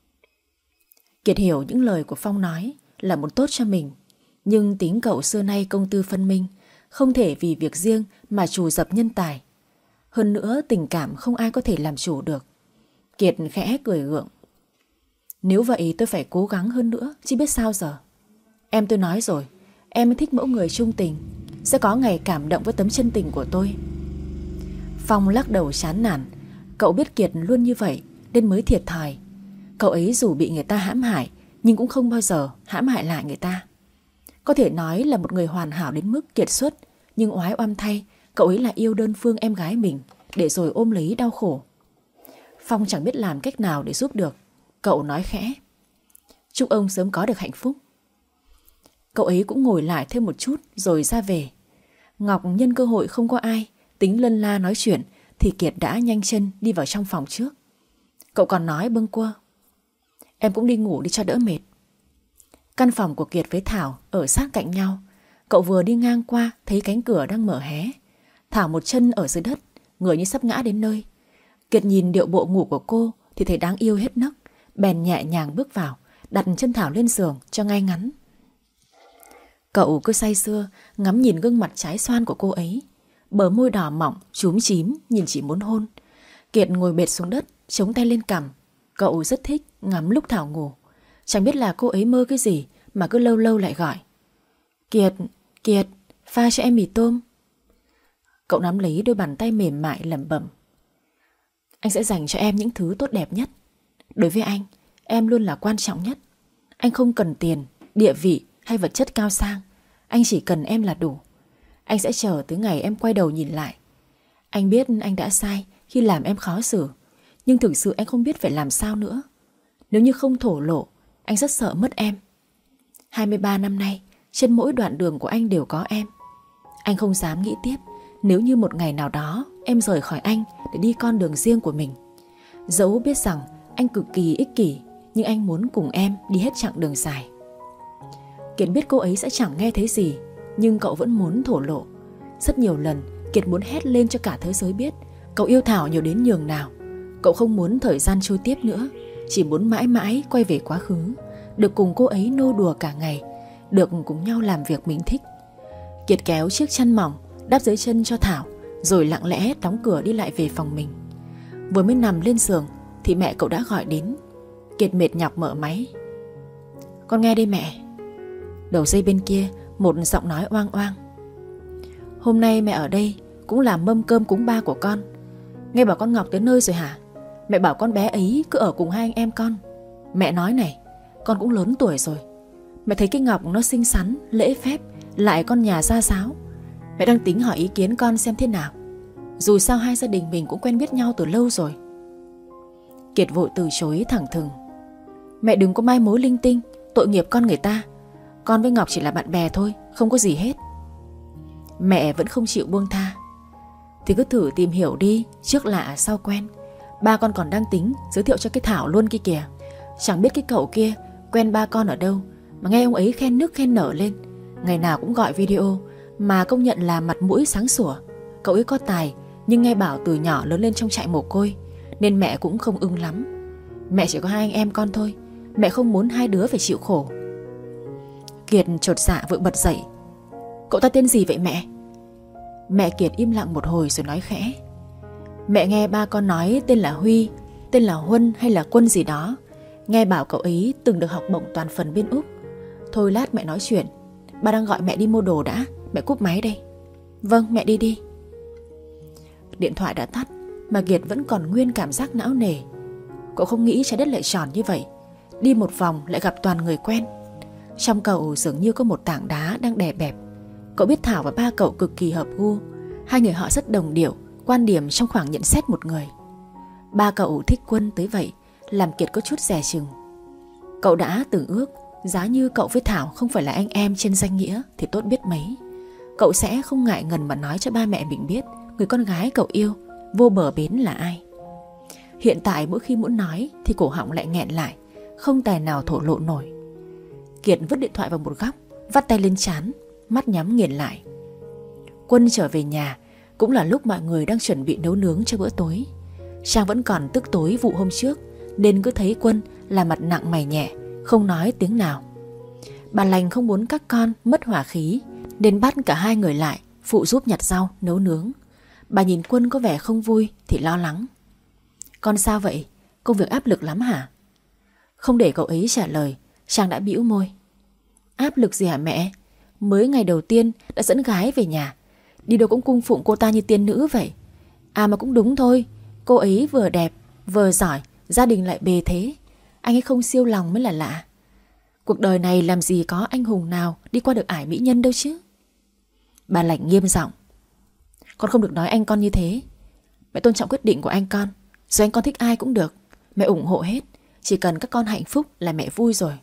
Kiệt hiểu những lời của Phong nói là muốn tốt cho mình, nhưng tính cậu xưa nay công tư phân minh, không thể vì việc riêng mà trù dập nhân tài. Hơn nữa tình cảm không ai có thể làm chủ được. Kiệt khẽ cười gượng. Nếu vậy tôi phải cố gắng hơn nữa, chứ biết sao giờ. Em tôi nói rồi, em thích mẫu người trung tình, sẽ có ngày cảm động với tấm chân tình của tôi. Phong lắc đầu chán nản. Cậu biết Kiệt luôn như vậy nên mới thiệt thòi. Cậu ấy dù bị người ta hãm hại, nhưng cũng không bao giờ hãm hại lại người ta. Có thể nói là một người hoàn hảo đến mức kiệt xuất, nhưng oái oăm thay, cậu ấy là yêu đơn phương em gái mình, để rồi ôm lấy đau khổ. Phong chẳng biết làm cách nào để giúp được. Cậu nói khẽ. Chúc ông sớm có được hạnh phúc. Cậu ấy cũng ngồi lại thêm một chút rồi ra về. Ngọc nhân cơ hội không có ai, tính lân la nói chuyện, thì Kiệt đã nhanh chân đi vào trong phòng trước. Cậu còn nói bâng quơ. Em cũng đi ngủ đi cho đỡ mệt. Căn phòng của Kiệt với Thảo ở sát cạnh nhau. Cậu vừa đi ngang qua thấy cánh cửa đang mở hé. Thảo một chân ở dưới đất, người như sắp ngã đến nơi. Kiệt nhìn điệu bộ ngủ của cô thì thấy đáng yêu hết nấc, bèn nhẹ nhàng bước vào, đặt chân Thảo lên giường cho ngay ngắn. Cậu cứ say sưa ngắm nhìn gương mặt trái xoan của cô ấy, bờ môi đỏ mọng chúm chím nhìn chỉ muốn hôn. Kiệt ngồi bệt xuống đất, chống tay lên cằm. Cậu rất thích ngắm lúc Thảo ngủ. Chẳng biết là cô ấy mơ cái gì mà cứ lâu lâu lại gọi. Kiệt, Kiệt, pha cho em mì tôm. Cậu nắm lấy đôi bàn tay mềm mại lẩm bẩm. Anh sẽ dành cho em những thứ tốt đẹp nhất. Đối với anh, em luôn là quan trọng nhất. Anh không cần tiền, địa vị hay vật chất cao sang. Anh chỉ cần em là đủ. Anh sẽ chờ tới ngày em quay đầu nhìn lại. Anh biết anh đã sai khi làm em khó xử, nhưng thực sự anh không biết phải làm sao nữa. Nếu như không thổ lộ, anh rất sợ mất em. hai mươi ba năm nay, trên mỗi đoạn đường của anh đều có em. Anh không dám nghĩ tiếp nếu như một ngày nào đó em rời khỏi anh để đi con đường riêng của mình. Dẫu biết rằng anh cực kỳ ích kỷ, nhưng anh muốn cùng em đi hết chặng đường dài. Kiệt biết cô ấy sẽ chẳng nghe thấy gì, nhưng cậu vẫn muốn thổ lộ. Rất nhiều lần Kiệt muốn hét lên cho cả thế giới biết cậu yêu Thảo nhiều đến nhường nào. Cậu không muốn thời gian trôi tiếp nữa, chỉ muốn mãi mãi quay về quá khứ, được cùng cô ấy nô đùa cả ngày, được cùng nhau làm việc mình thích. Kiệt kéo chiếc chăn mỏng đắp dưới chân cho Thảo, rồi lặng lẽ đóng cửa đi lại về phòng mình. Vừa mới nằm lên giường thì mẹ cậu đã gọi đến. Kiệt mệt nhọc mở máy. Con nghe đây mẹ. Đầu dây bên kia một giọng nói oang oang. Hôm nay mẹ ở đây cũng làm mâm cơm cúng ba của con. Nghe bảo con Ngọc tới nơi rồi hả? Mẹ bảo con bé ấy cứ ở cùng hai anh em con. Mẹ nói này, con cũng lớn tuổi rồi. Mẹ thấy cái Ngọc nó xinh xắn, lễ phép, lại con nhà gia giáo. Mẹ đang tính hỏi ý kiến con xem thế nào. Dù sao hai gia đình mình cũng quen biết nhau từ lâu rồi. Kiệt vội từ chối thẳng thừng. Mẹ đừng có mai mối linh tinh, tội nghiệp con người ta. Con với Ngọc chỉ là bạn bè thôi, không có gì hết. Mẹ vẫn không chịu buông tha. Thì cứ thử tìm hiểu đi, trước lạ sau quen. Ba con còn đang tính giới thiệu cho cái Thảo luôn kia kìa. Chẳng biết cái cậu kia quen ba con ở đâu mà nghe ông ấy khen nước khen nở lên. Ngày nào cũng gọi video, mà công nhận là mặt mũi sáng sủa. Cậu ấy có tài, nhưng nghe bảo từ nhỏ lớn lên trong trại mồ côi, nên mẹ cũng không ưng lắm. Mẹ chỉ có hai anh em con thôi, mẹ không muốn hai đứa phải chịu khổ. Kiệt chột dạ vội bật dậy. Cậu ta tên gì vậy mẹ? Mẹ Kiệt im lặng một hồi rồi nói khẽ. Mẹ nghe ba con nói tên là Huy, tên là Huân hay là Quân gì đó. Nghe bảo cậu ấy từng được học bổng toàn phần bên Úc. Thôi lát mẹ nói chuyện, ba đang gọi mẹ đi mua đồ đã. Mẹ cúp máy đây. Vâng mẹ đi đi. Điện thoại đã tắt mà Kiệt vẫn còn nguyên cảm giác não nề. Cậu không nghĩ trái đất lại tròn như vậy. Đi một vòng lại gặp toàn người quen. Trong cậu dường như có một tảng đá đang đè bẹp. Cậu biết Thảo và ba cậu cực kỳ hợp gu. Hai người họ rất đồng điệu, quan điểm trong khoảng nhận xét một người. Ba cậu thích Quân tới vậy làm Kiệt có chút dè chừng. Cậu đã từng ước Giá như cậu với Thảo không phải là anh em trên danh nghĩa thì tốt biết mấy. Cậu sẽ không ngại ngần mà nói cho ba mẹ mình biết người con gái cậu yêu vô bờ bến là ai. Hiện tại mỗi khi muốn nói thì cổ họng lại nghẹn lại, không tài nào thổ lộ nổi. Kiệt vứt điện thoại vào một góc, vắt tay lên trán, mắt nhắm nghiền lại. Quân trở về nhà cũng là lúc mọi người đang chuẩn bị nấu nướng cho bữa tối. Trang vẫn còn tức tối vụ hôm trước, nên cứ thấy Quân là mặt nặng mày nhẹ, không nói tiếng nào. Bà Lành không muốn các con mất hòa khí, nên bắt cả hai người lại phụ giúp nhặt rau, nấu nướng. Bà nhìn Quân có vẻ không vui thì lo lắng. Con sao vậy? Công việc áp lực lắm hả? Không để cậu ấy trả lời, Trang đã bĩu môi. Áp lực gì hả mẹ? Mới ngày đầu tiên đã dẫn gái về nhà, đi đâu cũng cung phụng cô ta như tiên nữ vậy. À mà cũng đúng thôi, cô ấy vừa đẹp, vừa giỏi, gia đình lại bề thế. Anh ấy không siêu lòng mới là lạ. Cuộc đời này làm gì có anh hùng nào đi qua được ải mỹ nhân đâu chứ. Bà Lành nghiêm giọng. Con không được nói anh con như thế. Mẹ tôn trọng quyết định của anh con. Dù anh con thích ai cũng được, mẹ ủng hộ hết. Chỉ cần các con hạnh phúc là mẹ vui rồi.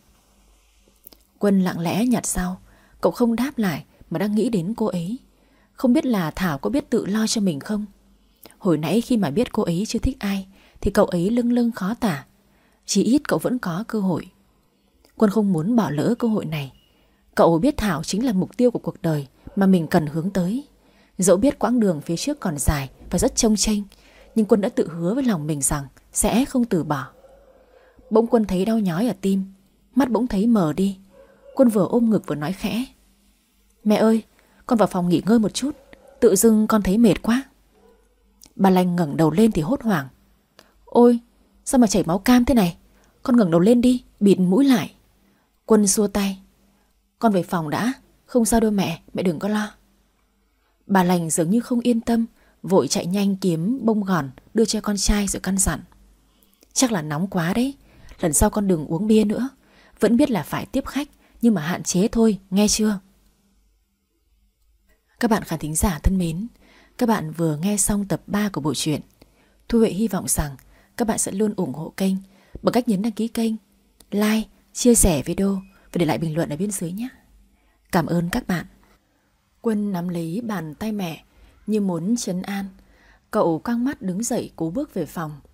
Quân lặng lẽ nhặt rau. Cậu không đáp lại mà đang nghĩ đến cô ấy. Không biết là Thảo có biết tự lo cho mình không. Hồi nãy khi mà biết cô ấy chưa thích ai thì cậu ấy lưng lưng khó tả. Chỉ ít cậu vẫn có cơ hội. Quân không muốn bỏ lỡ cơ hội này. Cậu biết Thảo chính là mục tiêu của cuộc đời mà mình cần hướng tới. Dẫu biết quãng đường phía trước còn dài và rất chông chênh, nhưng Quân đã tự hứa với lòng mình rằng sẽ không từ bỏ. Bỗng Quân thấy đau nhói ở tim, mắt bỗng thấy mờ đi. Quân vừa ôm ngực vừa nói khẽ. Mẹ ơi, con vào phòng nghỉ ngơi một chút, tự dưng con thấy mệt quá. Bà Lành ngẩng đầu lên thì hốt hoảng. Ôi, sao mà chảy máu cam thế này? Con ngẩng đầu lên đi, bịt mũi lại. Quân xua tay. Con về phòng đã, không sao đâu mẹ, mẹ đừng có lo. Bà Lành dường như không yên tâm, vội chạy nhanh kiếm bông gòn đưa cho con trai rồi căn dặn. Chắc là nóng quá đấy, lần sau con đừng uống bia nữa. Vẫn biết là phải tiếp khách, nhưng mà hạn chế thôi, nghe chưa? Các bạn khán thính giả thân mến, các bạn vừa nghe xong tập ba của bộ truyện. Thu Huệ hy vọng rằng các bạn sẽ luôn ủng hộ kênh bằng cách nhấn đăng ký kênh, like, chia sẻ video và để lại bình luận ở bên dưới nhé. Cảm ơn các bạn. Quân nắm lấy bàn tay mẹ như muốn trấn an. Cậu căng mắt đứng dậy cố bước về phòng.